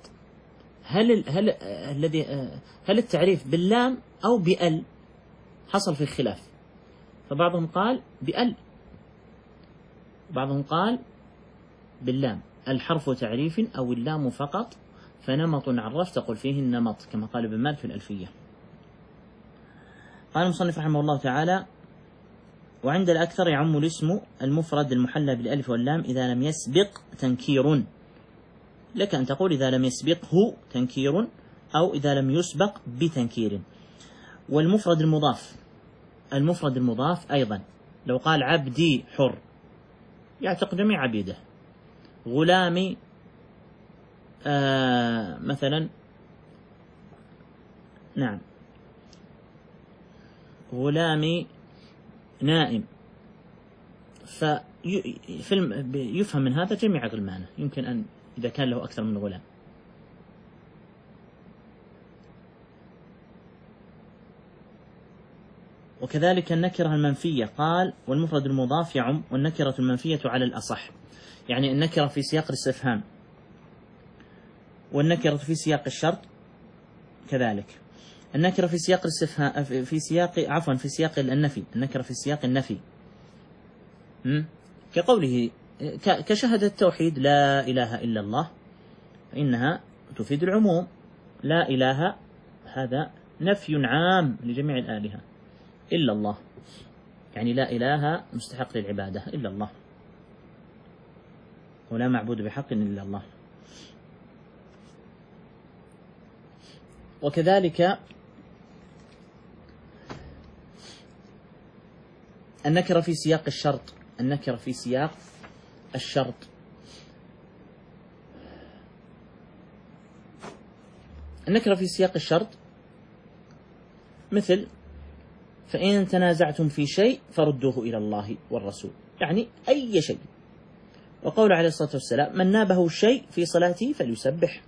هل التعريف باللام أو بأل؟ حصل في خلاف، فبعضهم قال بأل، بعضهم قال باللام. الحرف تعريف أو اللام فقط، فنمط عرفت تقل فيه النمط، كما قال ابن مالك في الألفية. قال المصنف رحمه الله تعالى: وعند الأكثر يعم الاسم المفرد المحلى بالألف واللام إذا لم يسبق تنكير. لك أن تقول إذا لم يسبقه تنكير، أو إذا لم يسبق بتنكير. والمفرد المضاف أيضا، لو قال عبدي حر يعتق جميع عبيده. غلامي مثلا، نعم، غلامي نائم، يفهم من هذا جميع غلمانه، يمكن أن إذا كان له أكثر من غلام. وكذلك النكرة المنفية قال والمفرد المضاف يعم والنكرة المنفية على الأصح، يعني النكرة في سياق الاستفهام والنكرة في سياق الشرط كذلك. النكرة في سياق الاستفهام في سياق النفي، النكرة في سياق النفي كقوله كشهادة التوحيد لا إله إلا الله فإنها تفيد العموم، لا إله هذا نفي عام لجميع الآلهة إلا الله، يعني لا إله مستحق للعبادة إلا الله ولا معبود بحق إلا الله. وكذلك النكرة في سياق الشرط، النكرة في سياق الشرط النكرة في سياق الشرط مثل فإن تنازعتم في شيء فردوه إلى الله والرسول، يعني أي شيء. وقول عليه الصلاة والسلام من نابه شيء في صلاته فليسبح،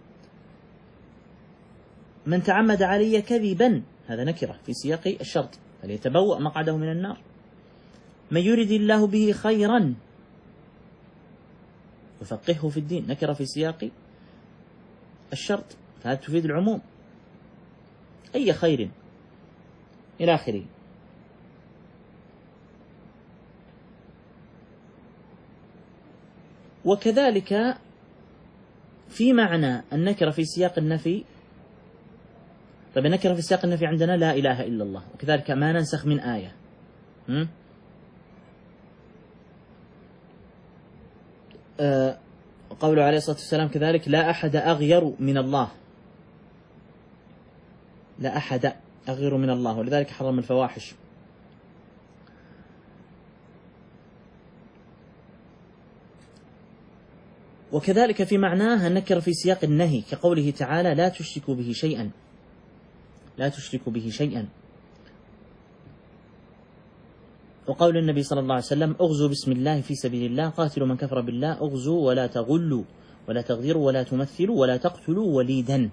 من تعمد علي كذبا هذا نكرة في سياق الشرط فليتبوأ مقعده من النار، من يرد الله به خيرا يفقهه في الدين، نكرة في سياق الشرط فهذا تفيد العموم أي خير إلى آخره. وكذلك في معنى النكرة في سياق النفي، طيب النكرة في سياق النفي عندنا لا إله إلا الله، وكذلك ما ننسخ من آية قوله عليه الصلاة والسلام كذلك لا أحد أغير من الله، لا أحد أغير من الله ولذلك حرم الفواحش. وكذلك في معناها النكرة في سياق النهي كقوله تعالى لا تشركوا به شيئا، لا تشركوا به شيئا. وقول النبي صلى الله عليه وسلم اغزوا بسم الله في سبيل الله قاتلوا من كفر بالله اغزوا ولا تغلوا ولا تغدروا ولا تمثلوا ولا تقتلوا وليدا،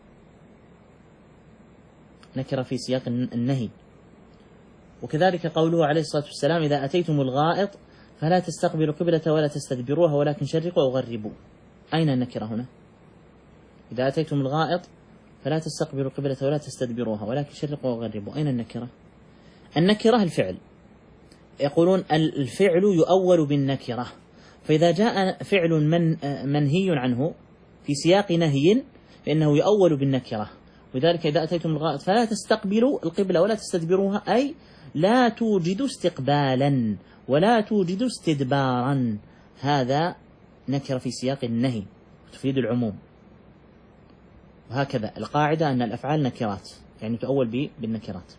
نكرة في سياق النهي. وكذلك قوله عليه الصلاة والسلام إذا أتيتم الغائط فلا تستقبلوا قبلة ولا تستدبروها ولكن شرقوا وغربوا، أين النكرة هنا؟ إذا أتيتم الغائط فلا تستقبلوا قبلة ولا تستدبروها ولكن شرقوا وغربوا، أين النكرة؟ النكرة الفعل، يقولون الفعل يؤول بالنكرة، فإذا جاء فعل منهي عنه في سياق نهي فإنه يؤول بالنكرة. ولذلك إذا أتيتم الغائط فلا تستقبلوا القبلة ولا تستدبروها أي لا توجدوا استقبالا ولا توجدوا استدبارا، هذا نكرة في سياق النهي تفيد العموم. وهكذا القاعدة أن الأفعال نكرات يعني تؤول بالنكرات.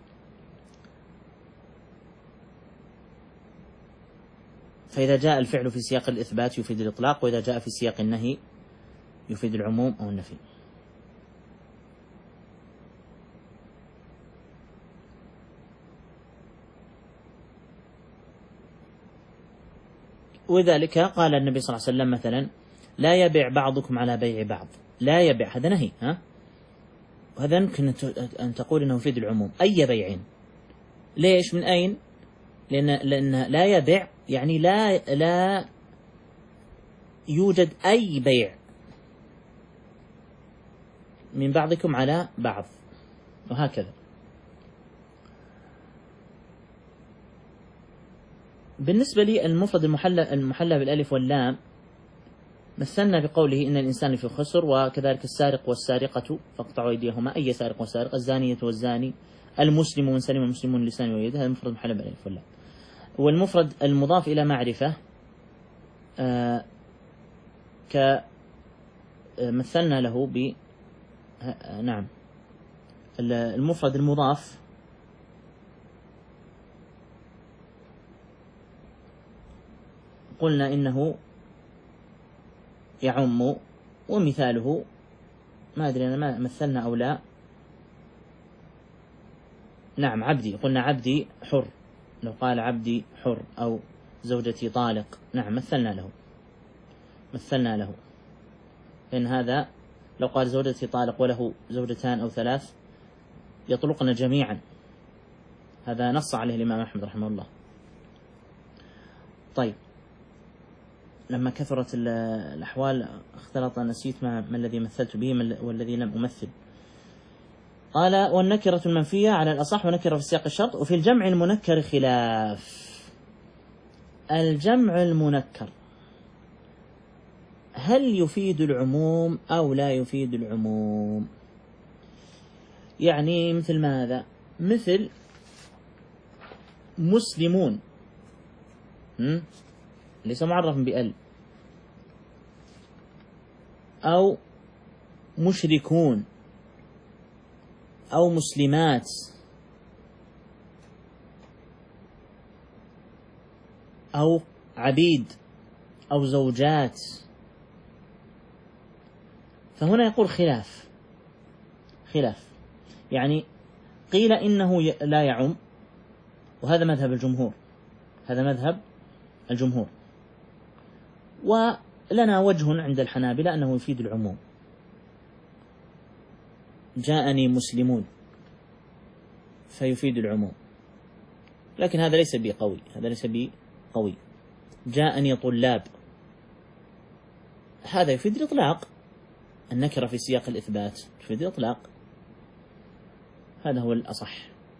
فإذا جاء الفعل في سياق الإثبات يفيد الإطلاق، وإذا جاء في سياق النهي يفيد العموم أو النفي. وذلك قال النبي صلى الله عليه وسلم مثلا لا يبيع بعضكم على بيع بعض، لا يبيع هذا نهي وهذا يمكن أن تقول أنه يفيد العموم أي بيع. ليش؟ من أين؟ لأن لا يبيع يعني لا يوجد أي بيع من بعضكم على بعض، وهكذا. بالنسبة لي المفرد المحلى بالألف واللام مثلنا بقوله إن الإنسان في خسر، وكذلك السارق والسارقة فاقطعوا أيديهما، أي سارق وسارق، الزانية والزاني، المسلم من سلم المسلمون من لسانه ويده، هذا المفرد المحلى بالألف واللام. والمفرد المضاف إلى معرفة مثلنا له نعم المفرد المضاف قلنا إنه يعم، ومثاله ما أدري أنا ما مثلنا أو لا، نعم عبدي، قلنا عبدي حر، لو قال عبدي حر أو زوجتي طالق نعم مثلنا له إن هذا لو قال زوجتي طالق وله زوجتان أو ثلاث يطلقن جميعا، هذا نص عليه الإمام أحمد رحمه الله. طيب، لما كثرت الأحوال اختلط، نسيت ما الذي مثلت به والذي لم أمثل. قال: والنكرة المنفية على الأصح ونكرة في سياق الشرط، وفي الجمع المنكر خلاف. الجمع المنكر هل يفيد العموم أو لا يفيد العموم؟ يعني مثل ماذا؟ مثل مسلمون ليس معرف بأل، أو مشركون، أو مسلمات، أو عبيد، أو زوجات. فهنا يقول خلاف، يعني قيل إنه لا يعم، وهذا مذهب الجمهور، ولنا وجه عند الحنابلة أنه يفيد العموم. جاءني مسلمون فيفيد العموم، لكن هذا ليس بقوي. جاءني طلاب، هذا يفيد الإطلاق، النكرة في سياق الإثبات تفيد الإطلاق، هذا هو الأصح.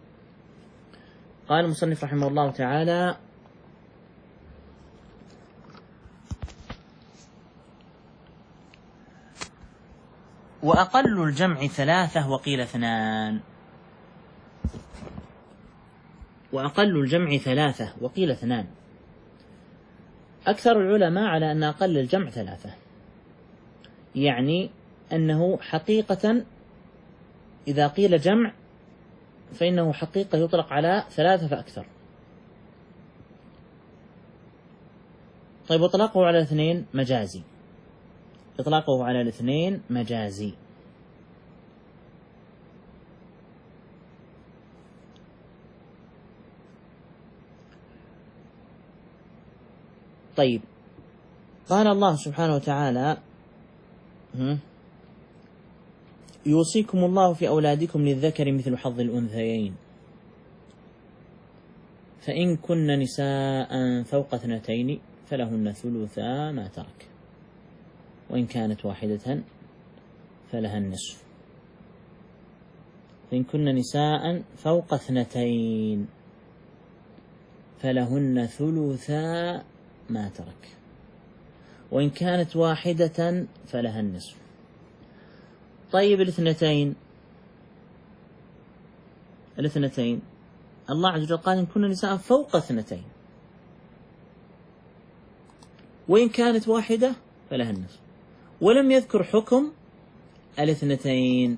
قال المصنف رحمه الله تعالى: وأقل الجمع 3 وقيل 2. وأقل الجمع 3 وقيل 2. أكثر العلماء على أن أقل الجمع 3، يعني أنه حقيقة إذا قيل جمع فإنه حقيقة يطلق على 3 فأكثر. طيب، إطلاقه على 2 مجازي، إطلاقه على 2 مجازي. طيب، قال الله سبحانه وتعالى: يوصيكم الله في أولادكم للذكر مثل حظ الأنثيين، فإن كن نساء فوق 2 فلهن ثلثا ما ترك، وإن كانت واحدة فلها النصف. فإن كن نساء فوق 2 فلهن ثلثا ما ترك، وإن كانت واحدة فلها النصف. طيب، الاثنتين الله عز وجل قال: إن كن نساء فوق 2، وإن كانت واحدة فلها النصف، ولم يذكر حكم 2.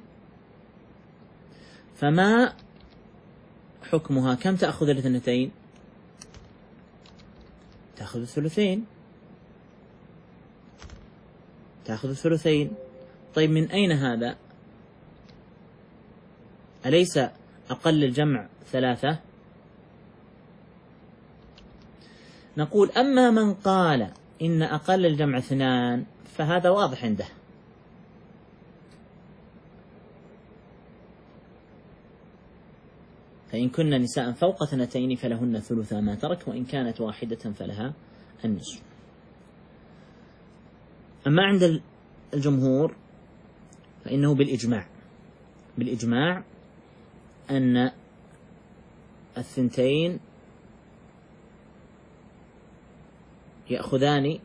فما حكمها؟ كم تأخذ 2؟ تأخذ الثلثين. طيب، من أين هذا؟ أليس أقل الجمع 3؟ نقول: أما من قال إن أقل الجمع 2 فهذا واضح عنده، فإن كن نساء فوق 2 فلهن ثلثا ما ترك، وإن كانت واحدة فلها النصف. أما عند الجمهور فإنه بالإجماع أن 2 يأخذان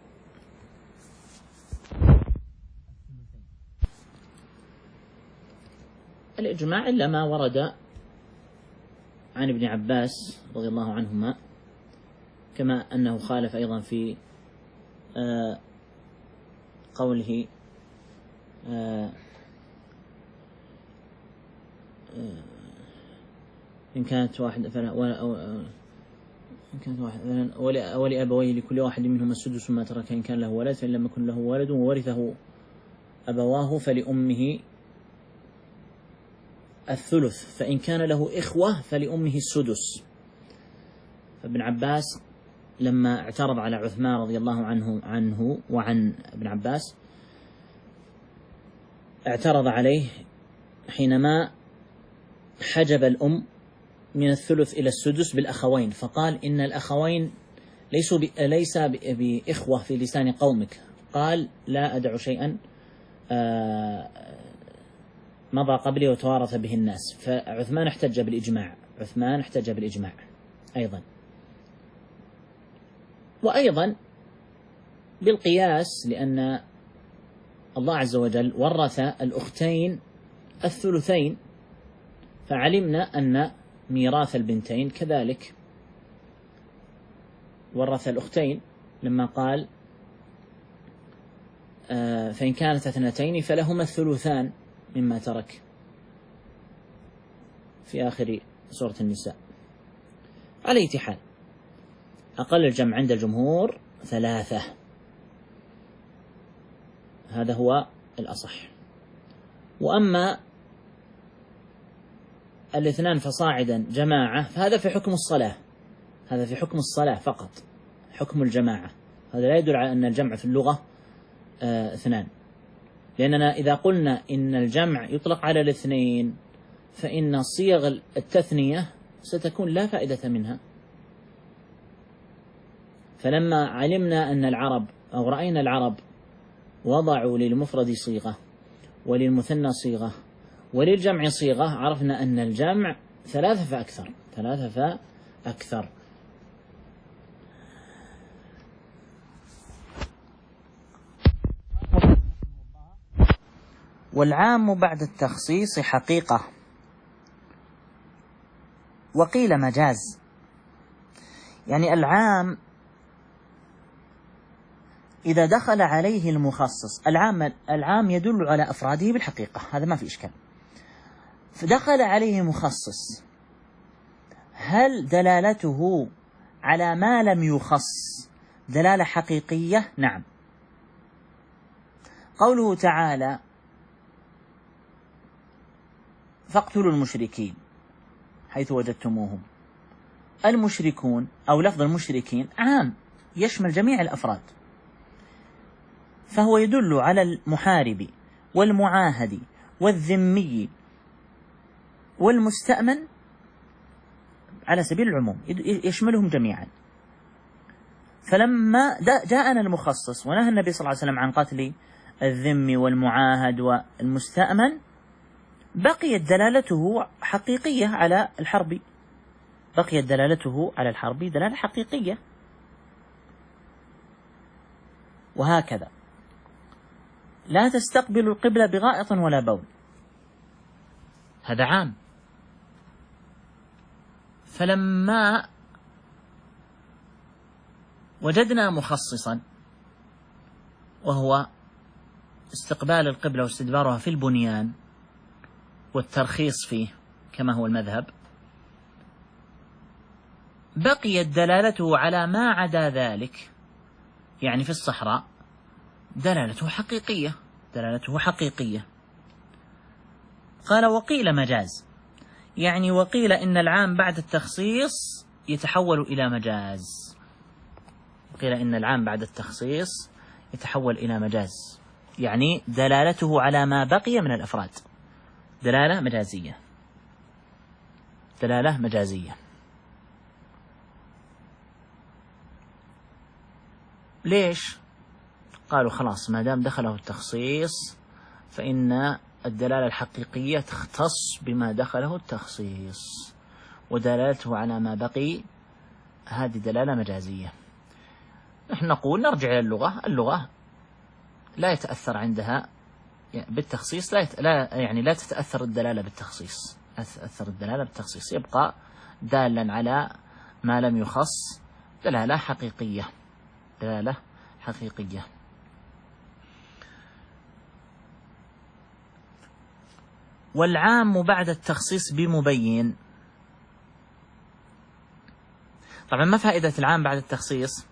الإجماع، إلا ما ورد عن ابن عباس رضي الله عنهما، كما أنه خالف أيضا في قوله إن كانت واحدة ولأبويه لكل واحد منهما السدس ما ترك إن كان له ولد، فإن لم يكن له ولد وورثه أبواه فلأمه الثلث، فإن كان له إخوة فلأمه السدس. فابن عباس لما اعترض على عثمان رضي الله عنه وعن ابن عباس، اعترض عليه حينما حجب الأم من الثلث إلى السدس بالأخوين، فقال إن الأخوين ليس بإخوة في لسان قومك، قال لا أدع شيئا مضى قبلي وتوارث به الناس. فعثمان احتج بالإجماع أيضا، وأيضا بالقياس، لأن الله عز وجل ورث الأختين الثلثين، فعلمنا أن ميراث البنتين كذلك ورث الأختين، لما قال فإن كانت اثنتين فلهما الثلثان مما ترك في آخر سورة النساء. على أي حال أقل الجمع عند الجمهور 3، هذا هو الأصح. وأما 2 فصاعدا جماعة فهذا في حكم الصلاة، هذا في حكم الصلاة فقط، حكم الجماعة، هذا لا يدل على أن الجمع في اللغة 2، لأننا إذا قلنا إن الجمع يطلق على 2 فإن صيغ التثنية ستكون لا فائدة منها. فلما علمنا أن العرب أو رأينا العرب وضعوا للمفرد صيغة وللمثنى صيغة وللجمع صيغة، عرفنا أن الجمع 3 فأكثر. والعام بعد التخصيص حقيقة، وقيل مجاز. يعني العام إذا دخل عليه المخصص، العام يدل على أفراده بالحقيقة، هذا ما في إشكال. فدخل عليه مخصص، هل دلالته على ما لم يخص دلالة حقيقية؟ نعم. قوله تعالى فاقتلوا المشركين حيث وجدتموهم، المشركون أو لفظ المشركين عام يشمل جميع الأفراد، فهو يدل على المحارب والمعاهد والذمي والمستأمن على سبيل العموم، يشملهم جميعا. فلما جاءنا المخصص ونهى النبي صلى الله عليه وسلم عن قتل الذمي والمعاهد والمستأمن، بقيت دلالته حقيقية على الحرب، بقيت دلالته على الحرب دلالة حقيقية. وهكذا لا تستقبل القبلة بغائط ولا بول، هذا عام. فلما وجدنا مخصصا وهو استقبال القبلة واستدبارها في البنيان والترخيص فيه كما هو المذهب، بقيت دلالته على ما عدا ذلك، يعني في الصحراء دلالته حقيقية. قال وقيل مجاز، يعني وقيل إن العام بعد التخصيص يتحول إلى مجاز، قيل إن العام بعد التخصيص يتحول إلى مجاز، يعني دلالته على ما بقي من الأفراد دلالة مجازية. ليش؟ قالوا خلاص ما دام دخله التخصيص فإن الدلالة الحقيقية تختص بما دخله التخصيص، ودلالته على ما بقي هذه دلالة مجازية. نحن نقول نرجع إلى اللغة لا يتأثر عندها بالتخصيص، لا تتأثر الدلالة بالتخصيص، تتأثر الدلالة بالتخصيص، يبقى دالا على ما لم يخص دلالة حقيقية. والعام بعد التخصيص بمبين. طبعا ما فائدة العام بعد التخصيص؟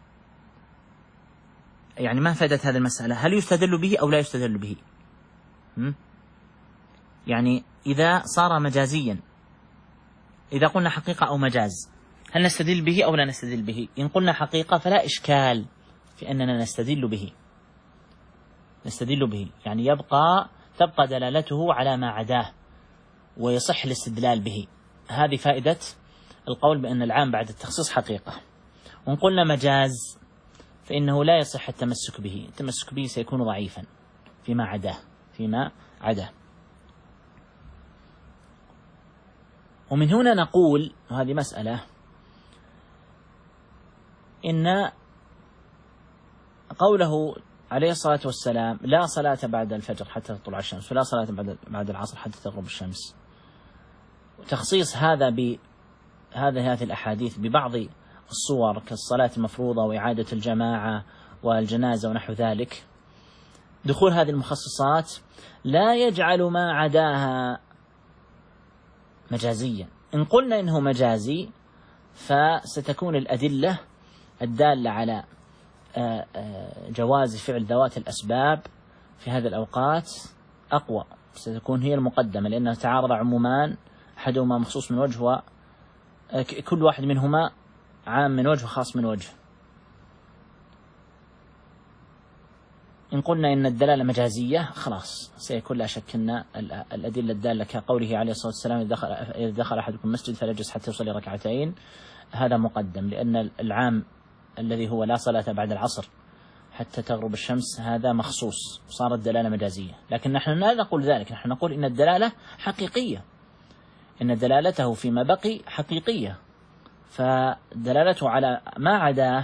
يعني ما فائدة هذه المسألة؟ هل يستدل به أو لا يستدل به؟ يعني إذا صار مجازيا، إذا قلنا حقيقة أو مجاز، هل نستدل به أو لا نستدل به؟ إن قلنا حقيقة فلا إشكال في أننا نستدل به، يعني تبقى دلالته على ما عداه ويصح الاستدلال به. هذه فائدة القول بأن العام بعد التخصيص حقيقة. وإن قلنا مجاز فإنه لا يصح التمسك به، التمسك به سيكون ضعيفا فيما عداه. ومن هنا نقول، وهذه مسألة، إن قوله عليه الصلاة والسلام لا صلاة بعد الفجر حتى تطلع الشمس ولا صلاة بعد العصر حتى تغرب الشمس، وتخصيص هذا هذه الأحاديث ببعض الصور كالصلاة المفروضة وإعادة الجماعة والجنازة ونحو ذلك، دخول هذه المخصصات لا يجعل ما عداها مجازيا. إن قلنا إنه مجازي فستكون الأدلة الدالة على جواز فعل ذوات الأسباب في هذه الأوقات أقوى، ستكون هي المقدمة، لأنها تعارض عمومان، أحدهما مخصوص من وجه وكل واحد منهما عام من وجه وخاص من وجه. إن قلنا إن الدلالة مجازية خلاص سيكون لا شك أن الأدلة الدالة كقوله عليه الصلاة والسلام إذا دخل أحدكم المسجد فليجلس حتى يصلي ركعتين، هذا مقدم، لأن العام الذي هو لا صلاة بعد العصر حتى تغرب الشمس هذا مخصوص، صارت الدلالة مجازية. لكن نحن لا نقول ذلك، نحن نقول إن الدلالة حقيقية، إن دلالته فيما بقي حقيقية، فدلالته على ما عداه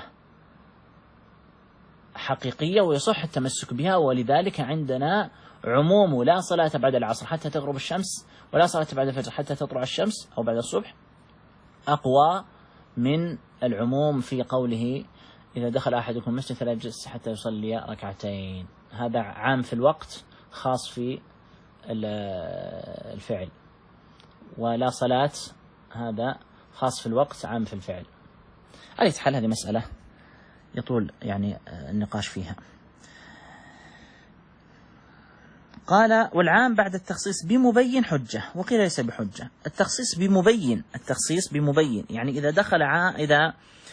حقيقية ويصح التمسك بها. ولذلك عندنا عموم لا صلاة بعد العصر حتى تغرب الشمس ولا صلاة بعد الفجر حتى تطلع الشمس أو بعد الصبح أقوى من العموم في قوله إذا دخل أحدكم المسجد فلا يجلس حتى يصلي ركعتين. هذا عام في الوقت خاص في الفعل، ولا صلاة هذا خاص في الوقت عام في الفعل. على أي حال هذه مسألة يطول يعني النقاش فيها. قال والعام بعد التخصيص بمبين حجة وقيل ليس بحجة. التخصيص بمبين يعني إذا دخل إذا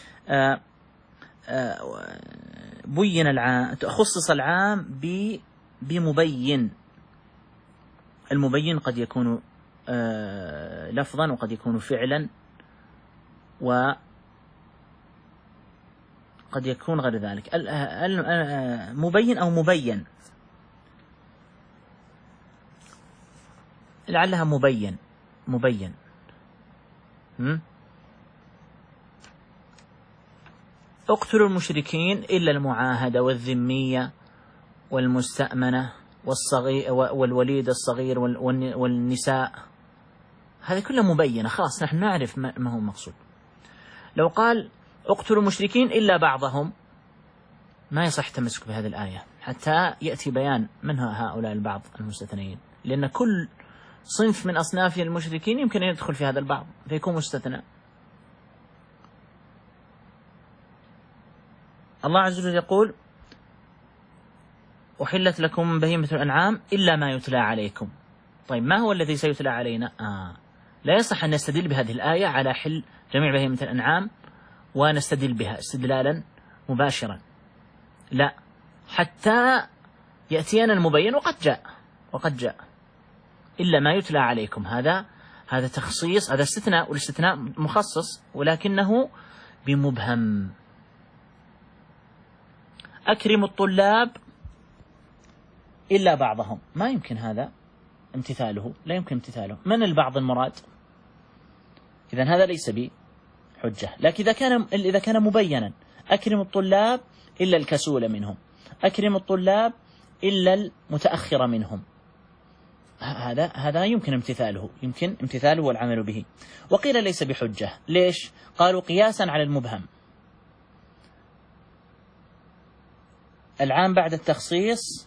بين العام، خصص العام بمبين. المبين قد يكون لفظا وقد يكون فعلا وقد يكون غير ذلك. مبين أو مبين، لعلها مبين. اقتلوا المشركين إلا المعاهدة والذمية والمستأمنة والصغير والوليد الصغير والنساء، هذه كلها مبينة، خلاص نحن نعرف ما هو المقصود. لو قال اقتلوا المشركين إلا بعضهم ما يصح التمسك بهذه الآية حتى يأتي بيان من هؤلاء البعض المستثنين، لأن كل صنف من أصناف المشركين يمكن أن يدخل في هذا البعض فيكون مستثنى. الله عز وجل يقول أحلت لكم بهيمة الأنعام إلا ما يتلى عليكم. طيب ما هو الذي سيتلى علينا؟ لا يصح أن نستدل بهذه الآية على حل جميع بهيمة الأنعام ونستدل بها استدلالا مباشرا، لا، حتى يأتينا المبين وقد جاء إلا ما يتلى عليكم. هذا تخصيص، هذا استثناء، والاستثناء مخصص ولكنه بمبهم. أكرم الطلاب إلا بعضهم، ما يمكن هذا امتثاله، لا يمكن امتثاله. من البعض المراد؟ إذن هذا ليس بحجة. لكن إذا كان مبينا، أكرم الطلاب إلا الكسول منهم، أكرم الطلاب إلا المتأخر منهم، هذا يمكن امتثاله والعمل به. وقيل ليس بحجة. ليش؟ قالوا قياسا على المبهم. العام بعد التخصيص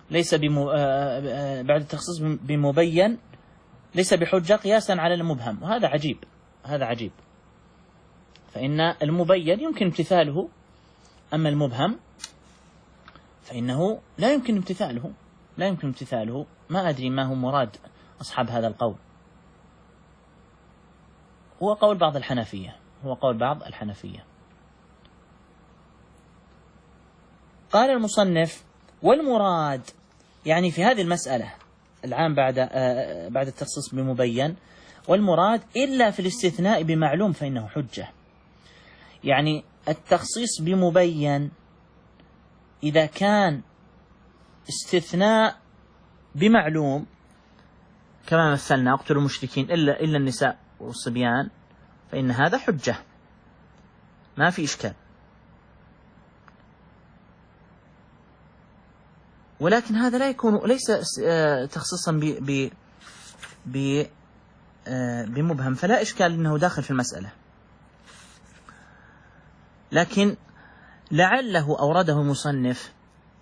بعد التخصيص بمبين ليس بحجة قياسا على المبهم، وهذا عجيب. فإن المبين يمكن امتثاله، أما المبهم فإنه لا يمكن امتثاله. ما أدري ما هو مراد أصحاب هذا القول. هو قول بعض الحنفية. قال المصنف والمراد يعني في هذه المسألة العام بعد التخصيص بمبين، والمراد إلا في الاستثناء بمعلوم فإنه حجة. يعني التخصيص بمبين إذا كان استثناء بمعلوم كما مثلنا اقتلوا المشركين إلا النساء والصبيان، فإن هذا حجة ما في إشكال. ولكن هذا لا يكون ليس تخصيصا بمبهم، فلا إشكال أنه داخل في المسألة. لكن لعله أورده المصنف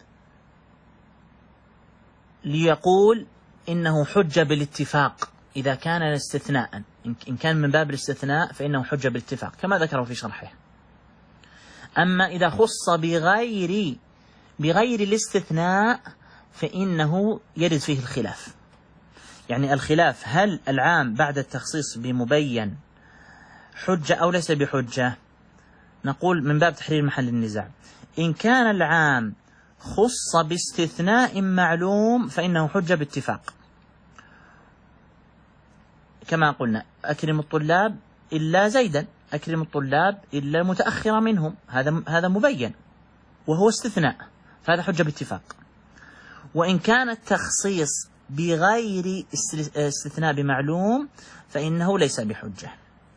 ليقول إنه حجة بالاتفاق إذا كان استثناء، إن كان من باب الاستثناء فإنه حجة بالاتفاق كما ذكره في شرحه. أما إذا خص بغير الاستثناء فإنه يرد فيه الخلاف. يعني الخلاف هل العام بعد التخصيص بمبين حجة أو ليس بحجة؟ نقول من باب تحرير محل النزاع، إن كان العام خص باستثناء معلوم فإنه حجة باتفاق، كما قلنا أكرم الطلاب إلا زيدا، أكرم الطلاب إلا متأخر منهم، هذا مبين وهو استثناء، فهذا حجة باتفاق. وإن كان التخصيص بغير استثناء بمعلوم فإنه ليس بحجة،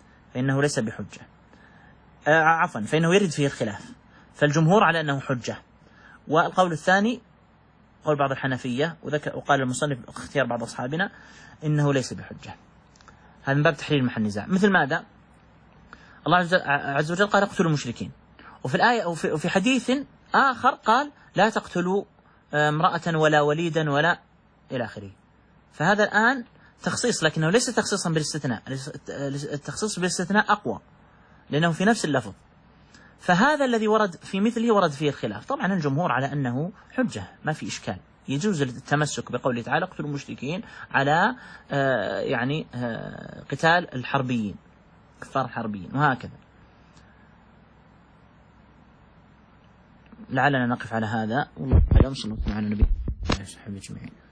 فإنه يرد فيه الخلاف. فالجمهور على أنه حجة، والقول الثاني قول بعض الحنفية وقال المصنف اختيار بعض أصحابنا إنه ليس بحجة. هذا من باب تحرير محل النزاع. مثل ماذا؟ الله عز وجل قال اقتلوا المشركين، وفي الآية أو في حديث آخر قال لا تقتلوا امرأة ولا وليدا ولا إلى آخره. فهذا الآن تخصيص لكنه ليس تخصيصا بالاستثناء، التخصيص بالاستثناء أقوى لأنه في نفس اللفظ. فهذا الذي ورد في مثله ورد فيه الخلاف. طبعا الجمهور على أنه حجة ما في إشكال، يجوز التمسك بقوله تعالى اقتلوا المشركين على قتال الحربيين كفار الحربيين وهكذا. لعلنا نقف على هذا، والله أعلم. صلى الله على النبي وعلى آله وصحبه أجمعين.